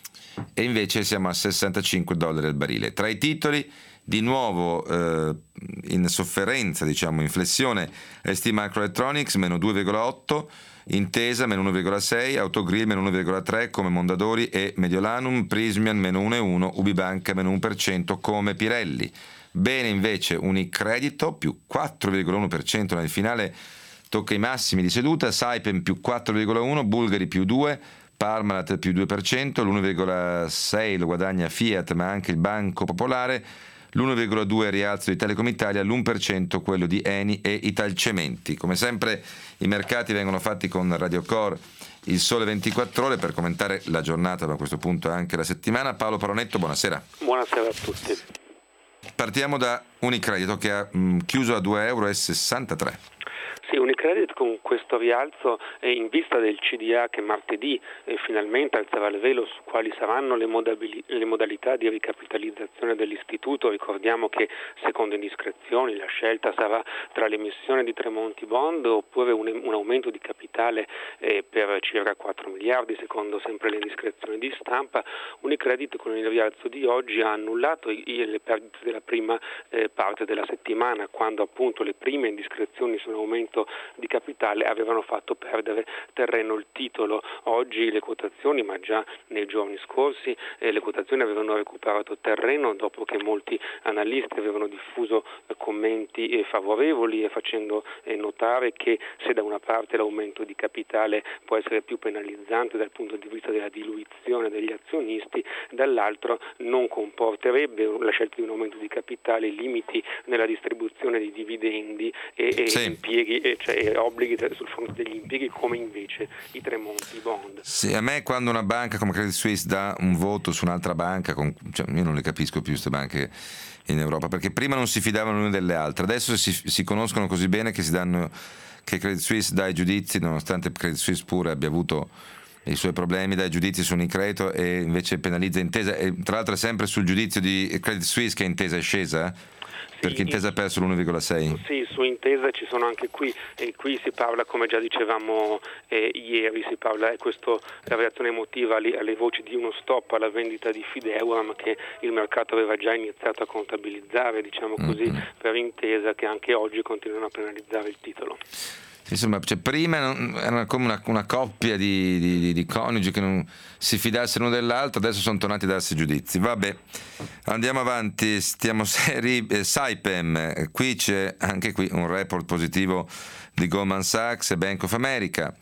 e invece siamo a sessantacinque dollari al barile. Tra i titoli, di nuovo eh, in sofferenza, diciamo in flessione, S T Microelectronics meno due virgola otto, Intesa meno uno virgola sei, Autogrill meno uno virgola tre come Mondadori e Mediolanum, Prysmian meno uno virgola uno, Ubibanca meno uno per cento come Pirelli. Bene invece Unicredito più quattro virgola uno per cento nel finale, tocca i massimi di seduta, Saipem più quattro virgola uno, Bulgari più due, Parmalat più due per cento, l'uno virgola sei lo guadagna Fiat ma anche il Banco Popolare, l'uno virgola due rialzo di Telecom Italia, l'uno per cento quello di Eni e Italcementi. Come sempre i mercati vengono fatti con Radio Core, il Sole ventiquattro Ore, per commentare la giornata, ma a questo punto anche la settimana. Paolo Paronetto, buonasera. Buonasera a tutti. Partiamo da Unicredito che ha mh, chiuso a due virgola sessantatré euro. Sì, Unicredit con questo rialzo eh, in vista del C D A che martedì eh, finalmente alzerà il velo su quali saranno le, modabili- le modalità di ricapitalizzazione dell'istituto. Ricordiamo che secondo indiscrezioni la scelta sarà tra l'emissione di Tremonti Bond oppure un, un aumento di capitale eh, per circa quattro miliardi, secondo sempre le indiscrezioni di stampa. Unicredit con il rialzo di oggi ha annullato i, i, le perdite della prima eh, parte della settimana, quando appunto le prime indiscrezioni su un aumento di capitale avevano fatto perdere terreno il titolo. Oggi le quotazioni, ma già nei giorni scorsi eh, le quotazioni avevano recuperato terreno dopo che molti analisti avevano diffuso eh, commenti eh, favorevoli e facendo eh, notare che se da una parte l'aumento di capitale può essere più penalizzante dal punto di vista della diluizione degli azionisti, dall'altro non comporterebbe la scelta di un aumento di capitale limiti nella distribuzione di dividendi e, e sì. impieghi e cioè obblighi sul fronte degli impieghi, come invece i Tremonti Bond. Sì, a me quando una banca come Credit Suisse dà un voto su un'altra banca, con, cioè, io non le capisco più queste banche in Europa, perché prima non si fidavano l'une delle altre, adesso si, si conoscono così bene che si danno, che Credit Suisse dà i giudizi, nonostante Credit Suisse pure abbia avuto i suoi problemi, dai giudizi su Unicredito e invece penalizza Intesa, e tra l'altro è sempre sul giudizio di Credit Suisse che Intesa è scesa, eh? Perché Intesa ha perso l'uno virgola sei. Sì, su Intesa ci sono anche qui, e qui si parla, come già dicevamo eh, ieri, si parla, è questa la reazione emotiva alle, alle voci di uno stop alla vendita di Fideuram che il mercato aveva già iniziato a contabilizzare, diciamo così, mm-hmm. per Intesa, che anche oggi continuano a penalizzare il titolo. Insomma, cioè, prima non, era come una, una coppia di, di, di coniugi che non si fidassero l'uno dell'altro, adesso sono tornati a darsi giudizi. Vabbè, andiamo avanti, stiamo seri. Eh, Saipem, qui c'è anche qui un report positivo di Goldman Sachs e Bank of America,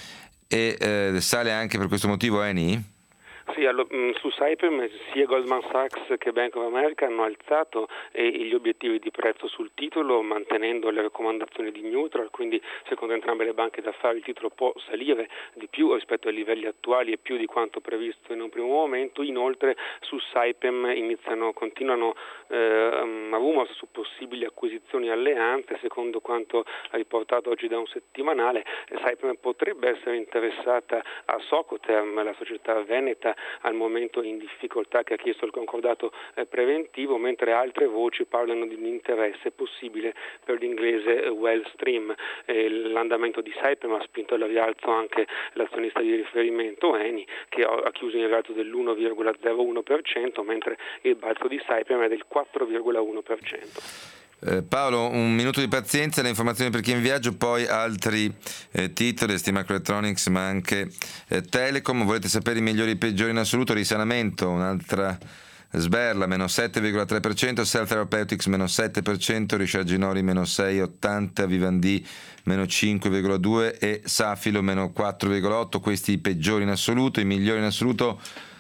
e eh, sale anche per questo motivo Eni? Sì, allo, su Saipem sia Goldman Sachs che Bank of America hanno alzato eh, gli obiettivi di prezzo sul titolo, mantenendo le raccomandazioni di neutral, quindi secondo entrambe le banche d'affari il titolo può salire di più rispetto ai livelli attuali e più di quanto previsto in un primo momento. Inoltre su Saipem iniziano, continuano eh, rumors su possibili acquisizioni e alleanze. Secondo quanto riportato oggi da un settimanale, Saipem potrebbe essere interessata a Socoterm, la società veneta, al momento in difficoltà, che ha chiesto il concordato eh, preventivo, mentre altre voci parlano di un interesse possibile per l'inglese eh, Wellstream. Eh, l'andamento di Saipem ha spinto al rialzo anche l'azionista di riferimento Eni, che ha chiuso in rialzo dell'uno virgola zero uno per cento, mentre il balzo di Saipem è del quattro virgola uno per cento. Eh, Paolo, un minuto di pazienza, le informazioni per chi è in viaggio, poi altri eh, titoli, S T Microelectronics ma anche eh, Telecom. Volete sapere i migliori e i peggiori in assoluto? Risanamento, un'altra sberla, meno sette virgola tre per cento, Cell Therapeutics meno sette per cento, Richard Ginori meno sei virgola ottanta, Vivendi meno cinque virgola due e Safilo meno quattro virgola otto. Questi i peggiori in assoluto. I migliori in assoluto: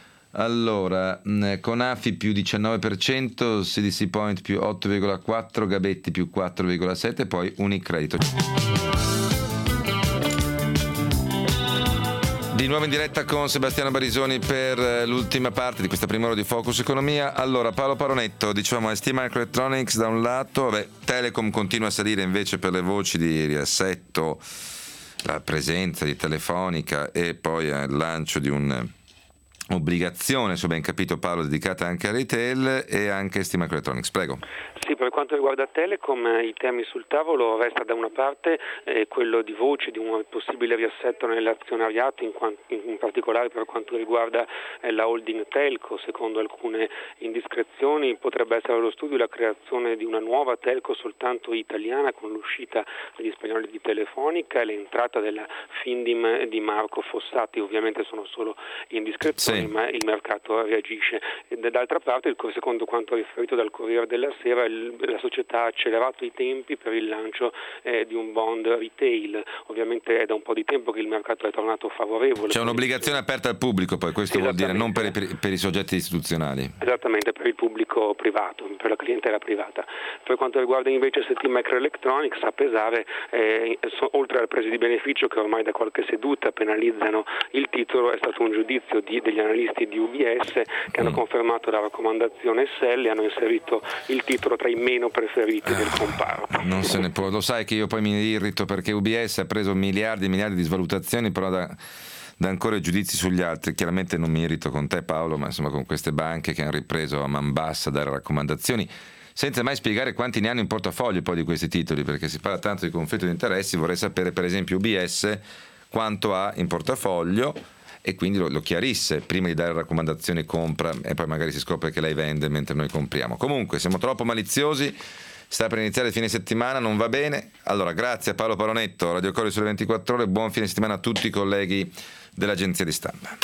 allora, Conafi più diciannove per cento, C D C Point più otto virgola quattro, Gabetti più quattro virgola sette, poi Unicredito. Di nuovo in diretta con Sebastiano Barisoni per l'ultima parte di questa prima ora di Focus Economia. Allora, Paolo Paronetto, diciamo S T Microelectronics da un lato, vabbè, Telecom continua a salire invece per le voci di riassetto, la presenza di Telefonica e poi il lancio di un obbligazione, se ho ben capito Paolo, dedicata anche a retail e anche Steam Electronics. Prego. Sì, per quanto riguarda Telecom, i temi sul tavolo resta da una parte eh, quello di voci di un possibile riassetto nell'azionariato, in, quanto, in particolare per quanto riguarda eh, la holding Telco. Secondo alcune indiscrezioni potrebbe essere allo studio la creazione di una nuova Telco soltanto italiana, con l'uscita degli spagnoli di Telefonica e l'entrata della Findim di Marco Fossati. Ovviamente sono solo indiscrezioni, sì, ma il mercato reagisce. E d'altra parte, secondo quanto riferito dal Corriere della Sera, la società ha accelerato i tempi per il lancio eh, di un bond retail. Ovviamente è da un po' di tempo che il mercato è tornato favorevole. C'è un'obbligazione aperta al pubblico, poi questo vuol dire non per i, per i soggetti istituzionali. Esattamente, per il pubblico privato, per la clientela privata. Per quanto riguarda invece S T Microelectronics, a pesare, eh, so, oltre al preso di beneficio che ormai da qualche seduta penalizzano il titolo, è stato un giudizio di, degli analisti di U B S che hanno mm. confermato la raccomandazione S L e hanno inserito il titolo tra i meno preferiti del comparto. Non se ne può, lo sai che io poi mi irrito perché U B S ha preso miliardi e miliardi di svalutazioni, però da, da ancora giudizi sugli altri. Chiaramente non mi irrito con te Paolo, ma insomma con queste banche che hanno ripreso a man bassa a dare raccomandazioni senza mai spiegare quanti ne hanno in portafoglio poi di questi titoli, perché si parla tanto di conflitto di interessi. Vorrei sapere per esempio U B S quanto ha in portafoglio e quindi lo, lo chiarisse prima di dare raccomandazioni compra, e poi magari si scopre che lei vende mentre noi compriamo. Comunque siamo troppo maliziosi, sta per iniziare il fine settimana, non va bene. Allora grazie a Paolo Paronetto, Radio Corriere sulle ventiquattro ore, buon fine settimana a tutti i colleghi dell'agenzia di stampa.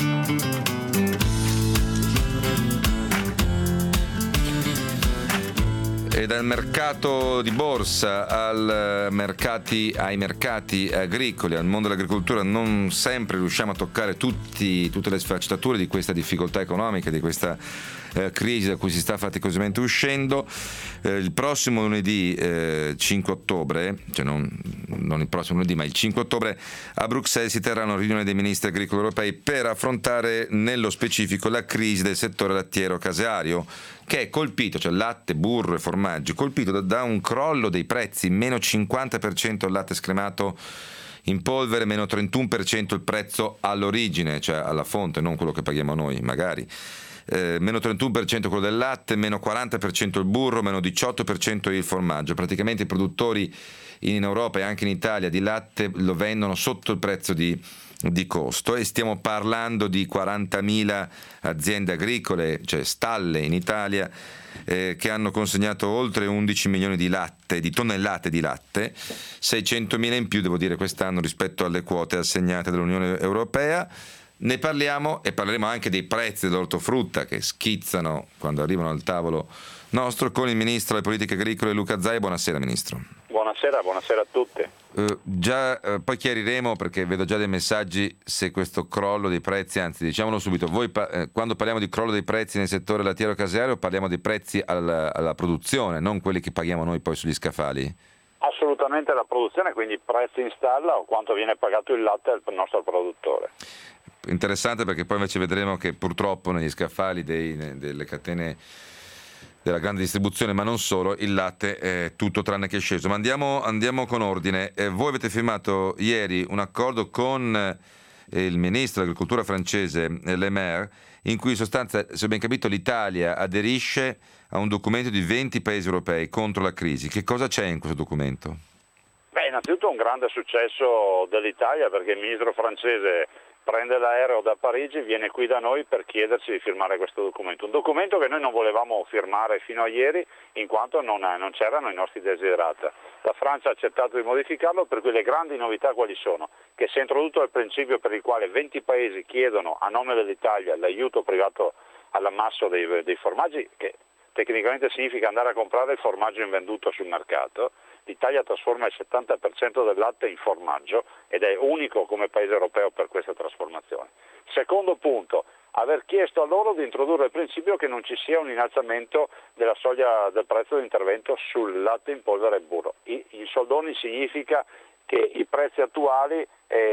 E dal mercato di borsa al mercati, ai mercati agricoli, al mondo dell'agricoltura, non sempre riusciamo a toccare tutti, tutte le sfaccettature di questa difficoltà economica, di questa eh, crisi da cui si sta faticosamente uscendo. Eh, il prossimo lunedì eh, cinque ottobre, cioè non, non il prossimo lunedì ma il cinque ottobre, a Bruxelles si terrà una riunione dei ministri agricoli europei per affrontare nello specifico la crisi del settore lattiero caseario, che è colpito, cioè latte, burro e formaggi, colpito da, da un crollo dei prezzi, meno cinquanta per cento il latte scremato in polvere, meno trentuno per cento il prezzo all'origine, cioè alla fonte, non quello che paghiamo noi magari, eh, meno trentuno per cento quello del latte, meno quaranta per cento il burro, meno diciotto per cento il formaggio. Praticamente i produttori in Europa e anche in Italia di latte lo vendono sotto il prezzo di di costo, e stiamo parlando di quarantamila aziende agricole, cioè stalle in Italia, eh, che hanno consegnato oltre undici milioni di latte, di tonnellate di latte, seicentomila in più devo dire quest'anno rispetto alle quote assegnate dall'Unione Europea. Ne parliamo e parleremo anche dei prezzi dell'ortofrutta che schizzano quando arrivano al tavolo nostro con il Ministro delle Politiche Agricole Luca Zaia. Buonasera Ministro. Buonasera, buonasera a tutti. Uh, già uh, poi chiariremo, perché vedo già dei messaggi, se questo crollo dei prezzi, anzi diciamolo subito, voi pa- eh, quando parliamo di crollo dei prezzi nel settore lattiero caseario parliamo di prezzi alla, alla produzione, non quelli che paghiamo noi poi sugli scaffali? Assolutamente la produzione, quindi prezzi in stalla o quanto viene pagato il latte al nostro produttore. Interessante, perché poi invece vedremo che purtroppo negli scaffali dei, delle catene della grande distribuzione, ma non solo, il latte è tutto tranne che sceso. Ma andiamo, andiamo con ordine. Eh, voi avete firmato ieri un accordo con eh, il ministro dell'agricoltura francese, eh, Le Maire, in cui in sostanza, se ho ben capito, l'Italia aderisce a un documento di venti paesi europei contro la crisi. Che cosa c'è in questo documento? Beh, innanzitutto un grande successo dell'Italia, perché il ministro francese prende l'aereo da Parigi, viene qui da noi per chiederci di firmare questo documento. Un documento che noi non volevamo firmare fino a ieri, in quanto non, non c'erano i nostri desiderata. La Francia ha accettato di modificarlo, per cui le grandi novità quali sono? Che si è introdotto il principio per il quale venti paesi chiedono a nome dell'Italia l'aiuto privato all'ammasso dei, dei formaggi, che tecnicamente significa andare a comprare il formaggio invenduto sul mercato. L'Italia trasforma il settanta per cento del latte in formaggio ed è unico come paese europeo per questa trasformazione. Secondo punto, aver chiesto a loro di introdurre il principio che non ci sia un innalzamento della soglia del prezzo di intervento sul latte in polvere e burro. I, in soldoni significa che i prezzi attuali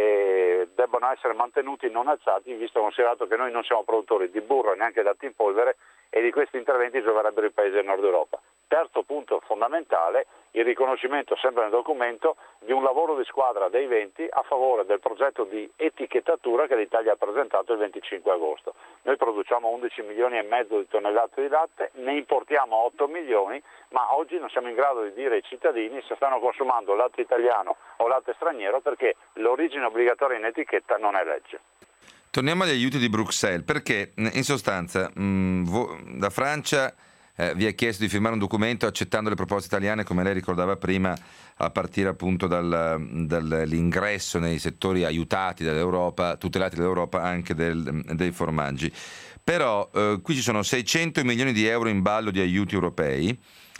eh, debbano essere mantenuti, non alzati, visto considerato che noi non siamo produttori di burro e neanche latte in polvere, e di questi interventi gioverebbero i paesi del nord Europa. Terzo punto fondamentale, il riconoscimento sempre nel documento di un lavoro di squadra dei venti a favore del progetto di etichettatura che l'Italia ha presentato il venticinque agosto. Noi produciamo undici milioni e mezzo di tonnellate di latte, ne importiamo otto milioni, ma oggi non siamo in grado di dire ai cittadini se stanno consumando latte italiano o latte straniero, perché l'origine obbligatoria in etichetta non è legge. Torniamo agli aiuti di Bruxelles, perché in sostanza mh, vo- da Francia eh, vi ha chiesto di firmare un documento accettando le proposte italiane, come lei ricordava prima, a partire appunto dal, dall'ingresso nei settori aiutati dall'Europa, tutelati dall'Europa, anche del, dei formaggi. Però eh, qui ci sono seicento milioni di euro in ballo di aiuti europei,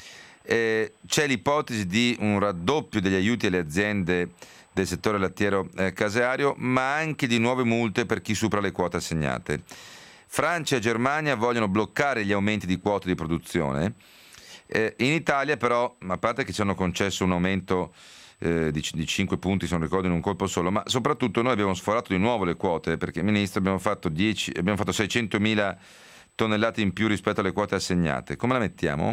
eh, c'è l'ipotesi di un raddoppio degli aiuti alle aziende del settore lattiero eh, caseario, ma anche di nuove multe per chi supera le quote assegnate. Francia e Germania vogliono bloccare gli aumenti di quote di produzione. Eh, in Italia però, a parte che ci hanno concesso un aumento eh, di, di cinque punti, se non ricordo, in un colpo solo, ma soprattutto noi abbiamo sforato di nuovo le quote, perché, Ministro, abbiamo fatto, dieci, abbiamo fatto seicentomila tonnellate in più rispetto alle quote assegnate. Come la mettiamo?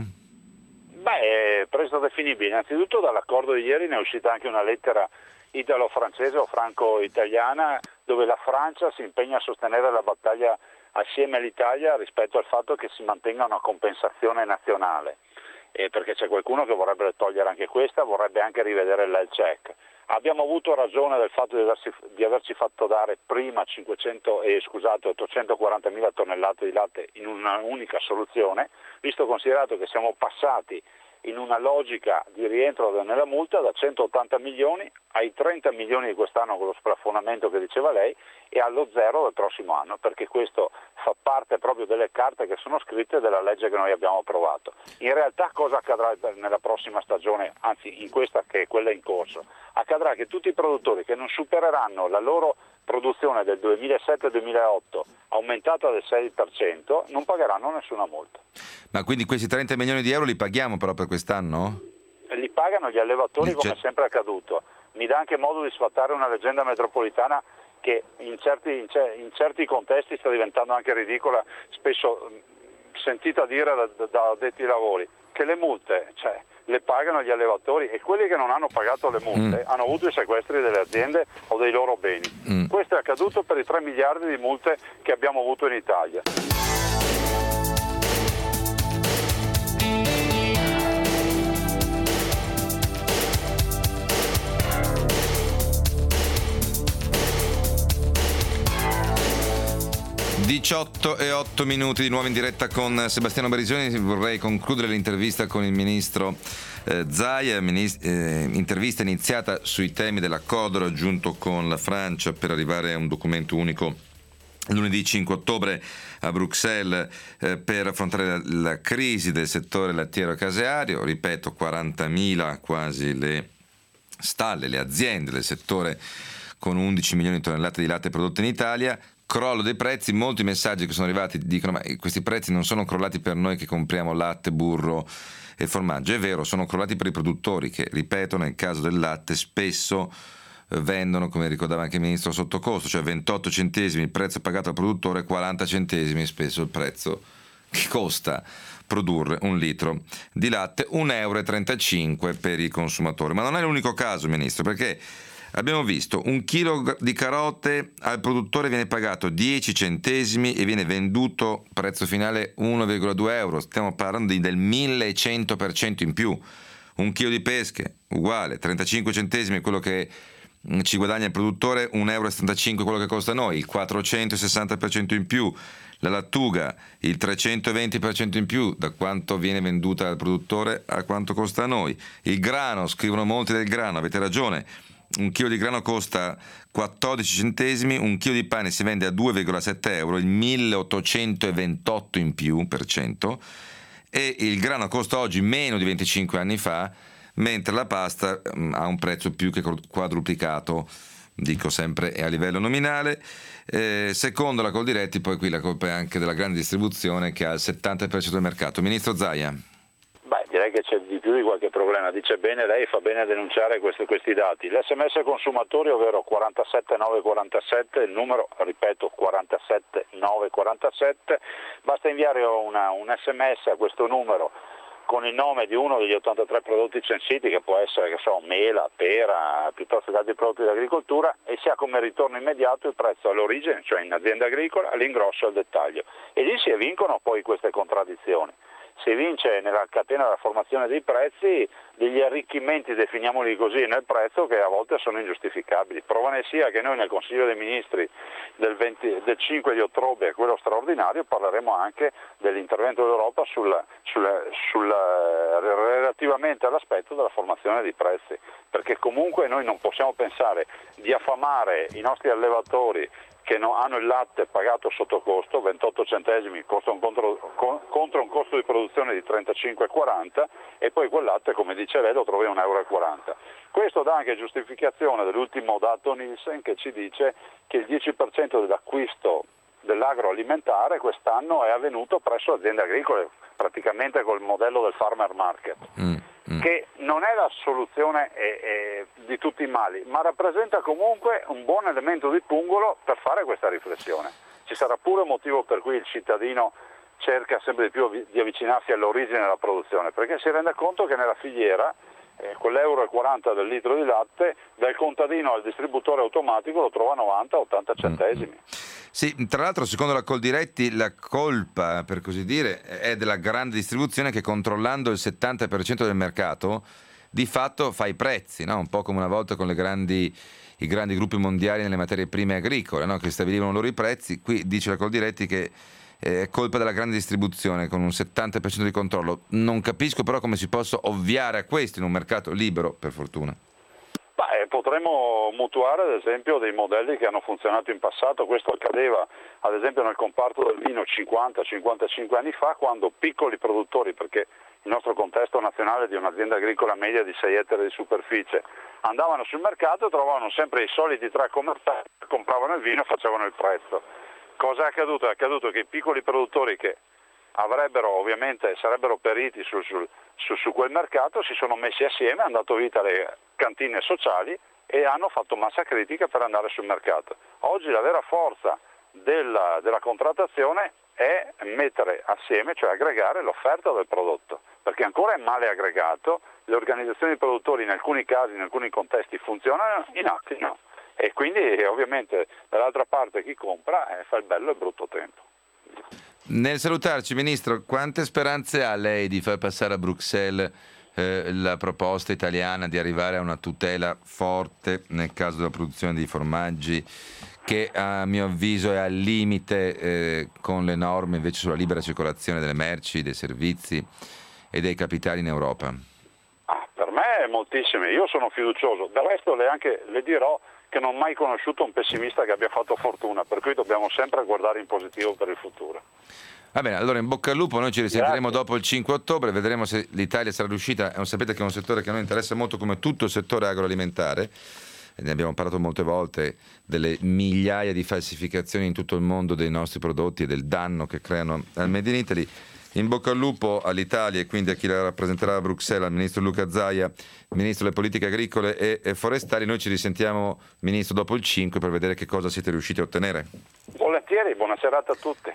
Beh, è presto definibile. Innanzitutto dall'accordo di ieri ne è uscita anche una lettera italo-francese o franco-italiana, dove la Francia si impegna a sostenere la battaglia assieme all'Italia rispetto al fatto che si mantenga una compensazione nazionale, eh, perché c'è qualcuno che vorrebbe togliere anche questa, vorrebbe anche rivedere l'Health Check. Abbiamo avuto ragione del fatto di, aversi, di averci fatto dare prima cinquecento, eh, scusate, ottocentoquarantamila tonnellate di latte in una unica soluzione, visto considerato che siamo passati in una logica di rientro nella multa da centottanta milioni ai trenta milioni di quest'anno con lo splafonamento che diceva lei e allo zero del prossimo anno, perché questo fa parte proprio delle carte che sono scritte della legge che noi abbiamo approvato. In realtà cosa accadrà nella prossima stagione, anzi in questa che è quella in corso? Accadrà che tutti i produttori che non supereranno la loro produzione del duemilasette duemilaotto aumentata del sei per cento non pagheranno nessuna multa. Ma quindi questi trenta milioni di euro li paghiamo però per quest'anno? Li pagano gli allevatori Dice... come è sempre accaduto. Mi dà anche modo di sfatare una leggenda metropolitana che in certi, in, in certi contesti sta diventando anche ridicola, spesso sentita dire da, da addetti ai lavori, che le multe cioè, le pagano gli allevatori e quelli che non hanno pagato le multe mm. hanno avuto i sequestri delle aziende o dei loro beni. Mm. Questo è accaduto per i tre miliardi di multe che abbiamo avuto in Italia. diciotto e otto minuti di nuovo in diretta con Sebastiano Barisoni. Vorrei concludere l'intervista con il ministro eh, Zaia, minist- eh, intervista iniziata sui temi dell'accordo raggiunto con la Francia per arrivare a un documento unico lunedì cinque ottobre a Bruxelles eh, per affrontare la, la crisi del settore lattiero caseario. Ripeto, quarantamila quasi le stalle, le aziende del settore con undici milioni di tonnellate di latte prodotte in Italia. Crollo dei prezzi, molti messaggi che sono arrivati dicono ma questi prezzi non sono crollati per noi che compriamo latte, burro e formaggio. È vero, sono crollati per i produttori che, ripeto, nel caso del latte spesso vendono, come ricordava anche il ministro, sotto costo, cioè ventotto centesimi il prezzo pagato al produttore, quaranta centesimi spesso il prezzo che costa produrre un litro di latte, un euro e trentacinque per i consumatori. Ma non è l'unico caso, ministro, perché abbiamo visto un chilo di carote al produttore viene pagato dieci centesimi e viene venduto prezzo finale uno virgola due euro. Stiamo parlando di, del millecento per cento in più. Un chilo di pesche uguale, trentacinque centesimi quello che ci guadagna il produttore, un euro e settantacinque quello che costa a noi, il quattrocentosessanta per cento in più. La lattuga il trecentoventi per cento in più da quanto viene venduta al produttore a quanto costa a noi. Il grano, scrivono molti del grano, avete ragione. Un chilo di grano costa quattordici centesimi, un chilo di pane si vende a due virgola sette euro, il milleottocentoventotto in più per cento, e il grano costa oggi meno di venticinque anni fa, mentre la pasta um, ha un prezzo più che quadruplicato, dico sempre a livello nominale. Eh, secondo la Coldiretti, poi qui la colpa è anche della grande distribuzione che ha il settanta per cento del mercato. Ministro Zaia. Beh, direi che c'è di più di qualche problema, dice bene lei, fa bene a denunciare questi, questi dati. L'S M S consumatori, ovvero quarantasette nove quarantasette, il numero, ripeto, quarantasette nove quarantasette, basta inviare una, un S M S a questo numero con il nome di uno degli ottantatré prodotti censiti, che può essere, che so, mela, pera, piuttosto che altri prodotti di agricoltura, e si ha come ritorno immediato il prezzo all'origine, cioè in azienda agricola, all'ingrosso e al dettaglio. E lì si evincono poi queste contraddizioni. Si evince nella catena della formazione dei prezzi degli arricchimenti, definiamoli così, nel prezzo, che a volte sono ingiustificabili. Prova ne sia che noi nel Consiglio dei Ministri del, venti, del cinque di ottobre, quello straordinario, parleremo anche dell'intervento dell'Europa sul, sul, sul, relativamente all'aspetto della formazione dei prezzi, perché comunque noi non possiamo pensare di affamare i nostri allevatori che no, hanno il latte pagato sotto costo, ventotto centesimi costo un contro, con, contro un costo di produzione di trentacinque quaranta, e poi quel latte, come dice lei, lo trovi a un euro e quaranta. Questo dà anche giustificazione dell'ultimo dato Nielsen, che ci dice che il dieci per cento dell'acquisto dell'agroalimentare quest'anno è avvenuto presso aziende agricole, praticamente col modello del farmer market. Mm. Mm. Che non è la soluzione eh, eh, di tutti i mali, ma rappresenta comunque un buon elemento di pungolo per fare questa riflessione. Ci sarà pure un motivo per cui il cittadino cerca sempre di più di avvicinarsi all'origine della produzione, perché si rende conto che nella filiera eh, quell'euro e quaranta del litro di latte dal contadino al distributore automatico lo trova a novanta ottanta centesimi. Mm. Sì, tra l'altro secondo la Coldiretti la colpa, per così dire, è della grande distribuzione che, controllando il settanta per cento del mercato, di fatto fa i prezzi, no? Un po' come una volta con le grandi, i grandi gruppi mondiali nelle materie prime agricole, no? Che stabilivano loro i prezzi. Qui dice la Coldiretti che è colpa della grande distribuzione con un settanta per cento di controllo. Non capisco però come si possa ovviare a questo in un mercato libero, per fortuna. Beh, potremmo mutuare ad esempio dei modelli che hanno funzionato in passato. Questo accadeva ad esempio nel comparto del vino cinquanta cinquantacinque anni fa, quando piccoli produttori, perché il nostro contesto nazionale è di un'azienda agricola media di sei ettari di superficie, andavano sul mercato e trovavano sempre i soliti tre commercianti, compravano il vino e facevano il prezzo. Cosa è accaduto? È accaduto che i piccoli produttori, che avrebbero ovviamente sarebbero periti sul, sul, su, su quel mercato, si sono messi assieme, hanno dato vita alle cantine sociali e hanno fatto massa critica per andare sul mercato. Oggi la vera forza della, della contrattazione è mettere assieme, cioè aggregare l'offerta del prodotto, perché ancora è male aggregato, le organizzazioni di produttori in alcuni casi, in alcuni contesti funzionano, in altri no. E quindi ovviamente dall'altra parte chi compra eh, fa il bello e il brutto tempo. Nel salutarci, Ministro, quante speranze ha lei di far passare a Bruxelles eh, la proposta italiana di arrivare a una tutela forte nel caso della produzione di formaggi, che a mio avviso è al limite eh, con le norme invece sulla libera circolazione delle merci, dei servizi e dei capitali in Europa? Ah, per me è moltissime, io sono fiducioso. Del resto le, anche, le dirò che non ho mai conosciuto un pessimista che abbia fatto fortuna, per cui dobbiamo sempre guardare in positivo per il futuro. Va bene, allora in bocca al lupo, noi ci risentiremo Grazie. dopo il cinque ottobre, vedremo se l'Italia sarà riuscita. Eh, sapete che è un settore che a noi interessa molto, come tutto il settore agroalimentare, e ne abbiamo parlato molte volte, delle migliaia di falsificazioni in tutto il mondo dei nostri prodotti e del danno che creano al Made in Italy. In bocca al lupo all'Italia e quindi a chi la rappresenterà a Bruxelles, al Ministro Luca Zaia, Ministro delle Politiche Agricole e, e Forestali. Noi ci risentiamo, Ministro, dopo il cinque per vedere che cosa siete riusciti a ottenere. Volentieri, buona serata a tutti.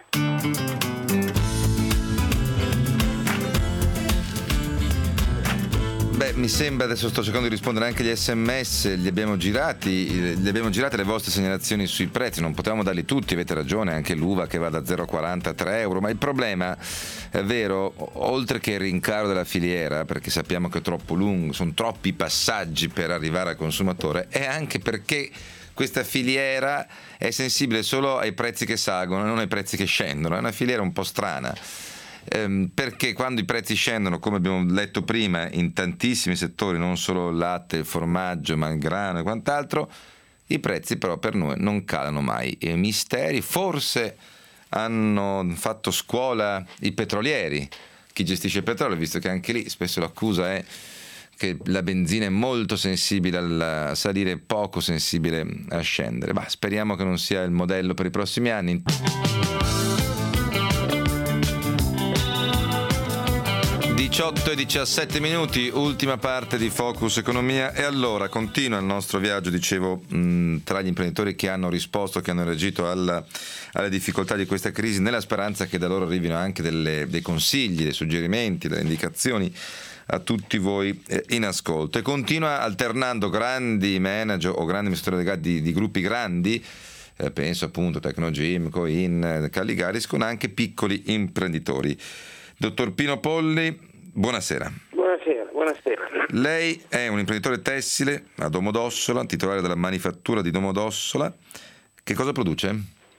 Beh, mi sembra, adesso sto cercando di rispondere anche agli sms, li abbiamo girati, li abbiamo girate le vostre segnalazioni sui prezzi, non potevamo darli tutti, avete ragione, anche l'uva che va da zero virgola quaranta a tre euro, ma il problema è vero, oltre che il rincaro della filiera, perché sappiamo che è troppo lungo, sono troppi passaggi per arrivare al consumatore, è anche perché questa filiera è sensibile solo ai prezzi che salgono, non ai prezzi che scendono, è una filiera un po' strana. Perché quando i prezzi scendono, come abbiamo letto prima, in tantissimi settori, non solo il latte, il formaggio, ma il grano e quant'altro, i prezzi però per noi non calano mai. E misteri, forse hanno fatto scuola i petrolieri, chi gestisce il petrolio, visto che anche lì spesso l'accusa è che la benzina è molto sensibile a salire e poco sensibile a scendere. Bah, speriamo che non sia il modello per i prossimi anni. diciotto e diciassette minuti, ultima parte di Focus Economia. E allora continua il nostro viaggio, dicevo, mh, tra gli imprenditori che hanno risposto, che hanno reagito alla, alle difficoltà di questa crisi, nella speranza che da loro arrivino anche delle, dei consigli, dei suggerimenti, delle indicazioni a tutti voi eh, in ascolto. E continua alternando grandi manager o grandi amministratori delegati di, di gruppi grandi, eh, penso appunto a Tecnogym, Coin, Caligaris, con anche piccoli imprenditori. Dottor Pino Polli, buonasera. Buonasera, buonasera. Lei è un imprenditore tessile a Domodossola, titolare della manifattura di Domodossola. Che cosa produce?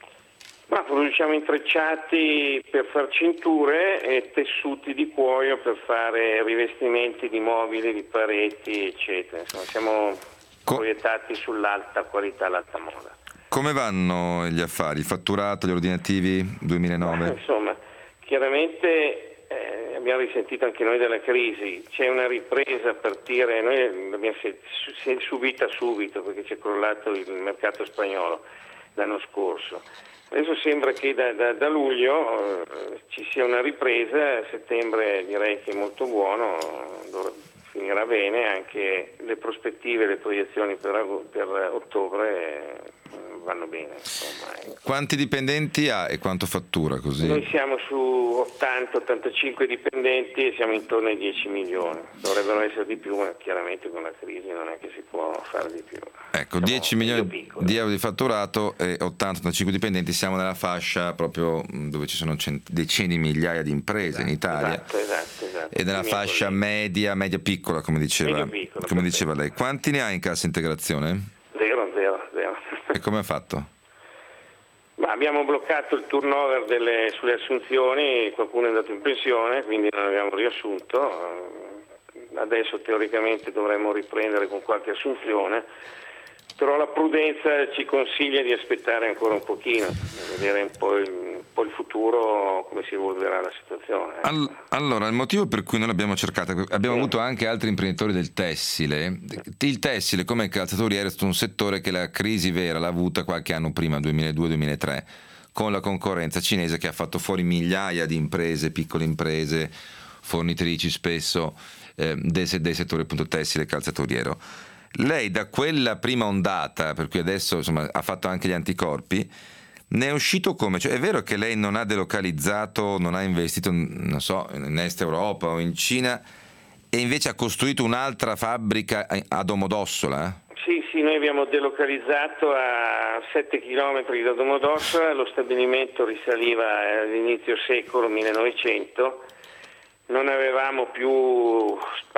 Ma produciamo intrecciati per far cinture e tessuti di cuoio per fare rivestimenti di mobili, di pareti, eccetera. Insomma, siamo Co- proiettati sull'alta qualità, l'alta moda. Come vanno gli affari, il fatturato, gli ordinativi duemilanove? Ma, insomma, chiaramente eh, abbiamo risentito anche noi della crisi, c'è una ripresa a partire, noi l'abbiamo subita subito perché ci è crollato il mercato spagnolo l'anno scorso. Adesso sembra che da, da, da luglio eh, ci sia una ripresa, a settembre direi che è molto buono, finirà bene, anche le prospettive, le proiezioni per, per ottobre eh, vanno bene. Insomma, ecco. Quanti dipendenti ha e quanto fattura così? Noi siamo su ottanta ottantacinque dipendenti e siamo intorno ai dieci milioni, dovrebbero essere di più, ma chiaramente con la crisi non è che si può fare di più. Ecco, siamo dieci milioni piccoli di euro di fatturato e ottanta ottantacinque dipendenti, siamo nella fascia proprio dove ci sono cent- decine di migliaia di imprese, esatto, in Italia, esatto, esatto, esatto. E nella fascia media, media piccola come diceva, piccola, come diceva lei. Quanti ne ha in cassa integrazione? Zero, zero, zero. E come ha fatto? Ma abbiamo bloccato il turnover delle, sulle assunzioni, qualcuno è andato in pensione, quindi non abbiamo riassunto. Adesso teoricamente dovremmo riprendere con qualche assunzione, però la prudenza ci consiglia di aspettare ancora un pochino, vedere un po' il, un po' il futuro, come si evolverà la situazione. All- allora, il motivo per cui noi l'abbiamo cercata, abbiamo sì. avuto anche altri imprenditori del tessile. Il tessile, come il calzaturiere, è stato un settore che la crisi vera l'ha avuta qualche anno prima, duemiladue duemilatré, con la concorrenza cinese che ha fatto fuori migliaia di imprese, piccole imprese, fornitrici spesso, eh, dei, dei settori appunto tessile e calzaturiero. Lei da quella prima ondata, per cui adesso insomma ha fatto anche gli anticorpi, ne è uscito come? Cioè, è vero che lei non ha delocalizzato, non ha investito, non so, in Est Europa o in Cina, e invece ha costruito un'altra fabbrica a Domodossola? Sì, sì, noi abbiamo delocalizzato a sette chilometri da Domodossola, lo stabilimento risaliva all'inizio secolo millenovecento. Non avevamo più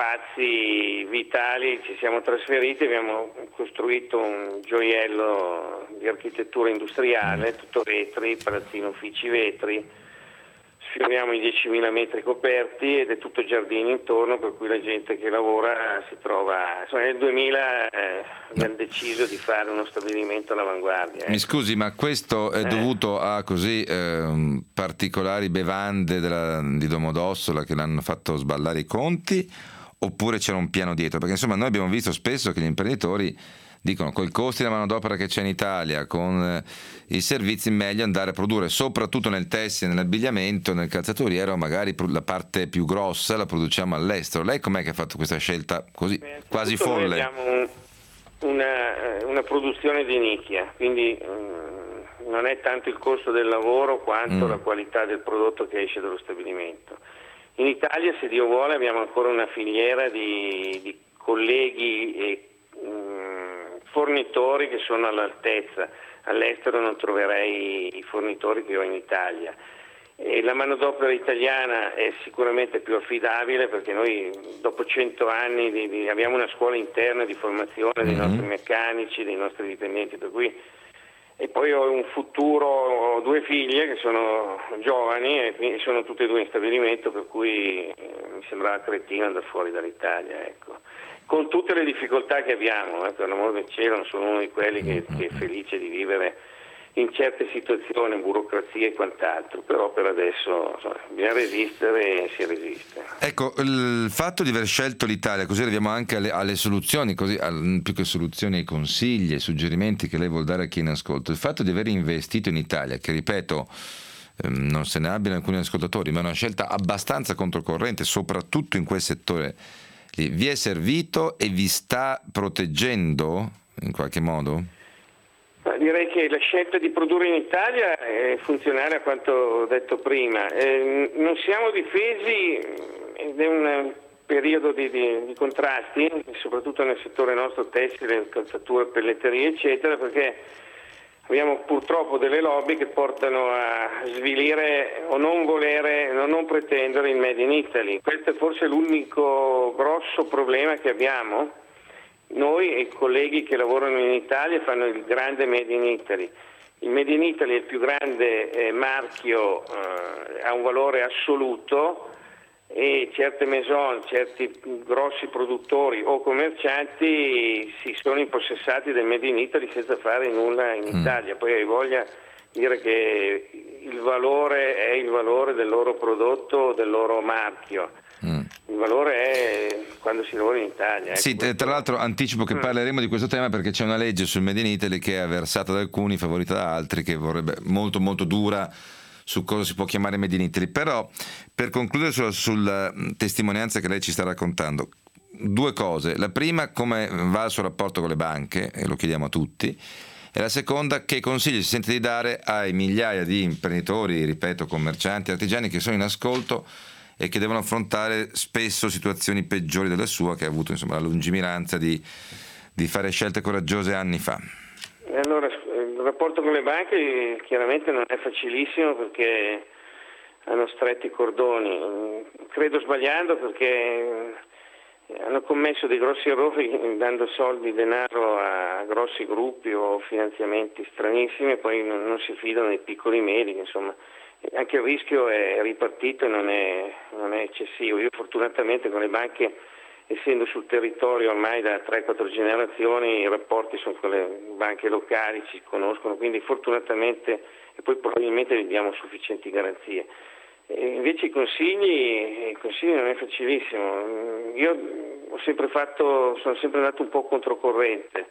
spazi vitali, ci siamo trasferiti, abbiamo costruito un gioiello di architettura industriale, tutto vetri, palazzino uffici vetri, sfioriamo i diecimila metri coperti ed è tutto giardini intorno, per cui la gente che lavora si trova. Insomma, nel duemila eh, abbiamo deciso di fare uno stabilimento all'avanguardia. Eh. Mi scusi, ma questo è eh. dovuto a così eh, particolari bevande della, di Domodossola che l'hanno fatto sballare i conti, oppure c'era un piano dietro? Perché insomma noi abbiamo visto spesso che gli imprenditori dicono col costi della manodopera che c'è in Italia, con eh, i servizi, meglio andare a produrre soprattutto nel tessile, nell'abbigliamento, nel calzaturiero, magari la parte più grossa la produciamo all'estero. Lei com'è che ha fatto questa scelta così Beh, quasi folle? Noi abbiamo un, una, una produzione di nicchia, quindi um, non è tanto il costo del lavoro quanto mm. la qualità del prodotto che esce dallo stabilimento. In Italia, se Dio vuole, abbiamo ancora una filiera di, di colleghi e fornitori che sono all'altezza. All'estero non troverei i fornitori che ho in Italia. E la manodopera italiana è sicuramente più affidabile perché noi dopo cento anni di, di, abbiamo una scuola interna di formazione dei nostri meccanici, dei nostri dipendenti, per cui e poi ho un futuro, ho due figlie che sono giovani e sono tutte e due in stabilimento, per cui mi sembrava cretino andare fuori dall'Italia, ecco. Con tutte le difficoltà che abbiamo, eh, per l'amor del cielo, non sono uno di quelli che, che è felice di vivere in certe situazioni, burocrazia e quant'altro, però per adesso insomma, bisogna resistere e si resiste. Ecco, il fatto di aver scelto l'Italia, così arriviamo anche alle, alle soluzioni, così al, più che soluzioni ai consigli, ai suggerimenti che lei vuol dare a chi è in ascolto, il fatto di aver investito in Italia, che ripeto, ehm, non se ne abbiano alcuni ascoltatori, ma è una scelta abbastanza controcorrente, soprattutto in quel settore lì. Vi è servito e vi sta proteggendo in qualche modo? Direi che la scelta di produrre in Italia è funzionale a quanto ho detto prima. Eh, non siamo difesi ed è un periodo di, di, di contrasti, soprattutto nel settore nostro tessile, calzature, pelletterie, eccetera, perché abbiamo purtroppo delle lobby che portano a svilire o non volere, o non pretendere il Made in Italy. Questo è forse l'unico grosso problema che abbiamo. Noi e i colleghi che lavorano in Italia fanno il grande Made in Italy. Il Made in Italy è il più grande eh, marchio, eh, ha un valore assoluto e certe maison, certi grossi produttori o commercianti si sono impossessati del Made in Italy senza fare nulla in mm. Italia. Poi hai voglia di dire che il valore è il valore del loro prodotto, del loro marchio. Mm. Il valore è quando si lavora in Italia. Ecco. Sì, tra l'altro anticipo che parleremo di questo tema perché c'è una legge sul Made in Italy che è avversata da alcuni, favorita da altri, che vorrebbe molto molto dura su cosa si può chiamare Made in Italy. Però per concludere sulla, sulla testimonianza che lei ci sta raccontando, due cose: la prima, come va il suo rapporto con le banche, e lo chiediamo a tutti, e la seconda, che consigli si sente di dare ai migliaia di imprenditori, ripeto, commercianti, artigiani che sono in ascolto e che devono affrontare spesso situazioni peggiori della sua, che ha avuto insomma la lungimiranza di, di fare scelte coraggiose anni fa. Allora, il rapporto con le banche chiaramente non è facilissimo perché hanno stretti cordoni, credo sbagliando perché hanno commesso dei grossi errori dando soldi, denaro a grossi gruppi o finanziamenti stranissimi e poi non, non si fidano dei piccoli medi, insomma. Anche il rischio è ripartito e non è, non è eccessivo. Io fortunatamente con le banche, essendo sul territorio ormai da tre quattro generazioni, i rapporti sono con le banche locali, ci conoscono, quindi fortunatamente e poi probabilmente gli diamo sufficienti garanzie. E invece i consigli, i consigli non è facilissimo. Io ho sempre fatto, sono sempre andato un po' controcorrente.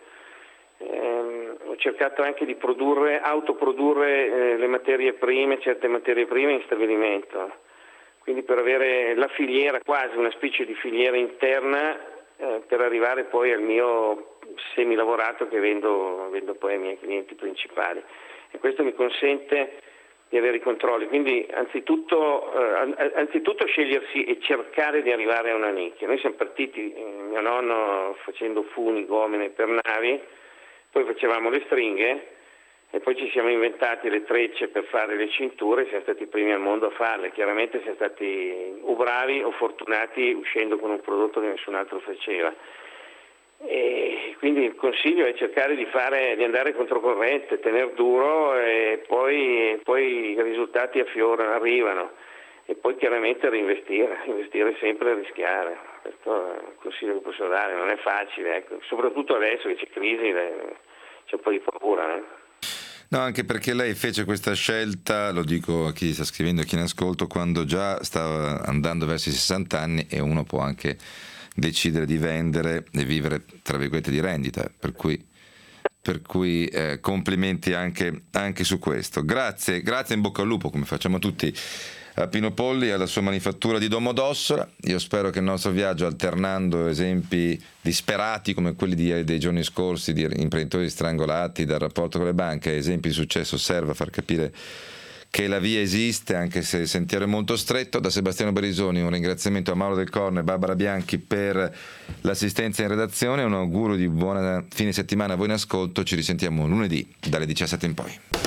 Eh, ho cercato anche di produrre, autoprodurre eh, le materie prime, certe materie prime in stabilimento, quindi per avere la filiera, quasi una specie di filiera interna eh, per arrivare poi al mio semilavorato che vendo, vendo poi ai miei clienti principali, e questo mi consente di avere i controlli, quindi anzitutto, eh, anzitutto scegliersi e cercare di arrivare a una nicchia. Noi siamo partiti, eh, mio nonno facendo funi, gomine per navi, poi facevamo le stringhe e poi ci siamo inventati le trecce per fare le cinture, siamo stati i primi al mondo a farle. Chiaramente siamo stati o bravi o fortunati uscendo con un prodotto che nessun altro faceva. E quindi il consiglio è cercare di fare, di andare controcorrente, tenere duro e poi, poi i risultati affiorano, arrivano. E poi chiaramente reinvestire, investire sempre e rischiare. Questo è il consiglio che posso dare, non è facile, ecco. Soprattutto adesso che c'è crisi, c'è un po' di paura. Eh. No, anche perché lei fece questa scelta, lo dico a chi sta scrivendo e a chi ne ascolta, quando già stava andando verso i sessanta anni e uno può anche decidere di vendere e vivere, tra virgolette, di rendita, per cui, per cui eh, complimenti anche, anche su questo. Grazie, grazie, in bocca al lupo, come facciamo tutti, a Pino Polli e alla sua manifattura di Domodossola. Io spero che il nostro viaggio, alternando esempi disperati come quelli di, dei giorni scorsi di imprenditori strangolati dal rapporto con le banche, esempi di successo, serva a far capire che la via esiste anche se il sentiero è molto stretto. Da Sebastiano Barisoni un ringraziamento a Mauro Del Corno e Barbara Bianchi per l'assistenza in redazione, un augurio di buona fine settimana a voi in ascolto. Ci risentiamo lunedì dalle diciassette in poi.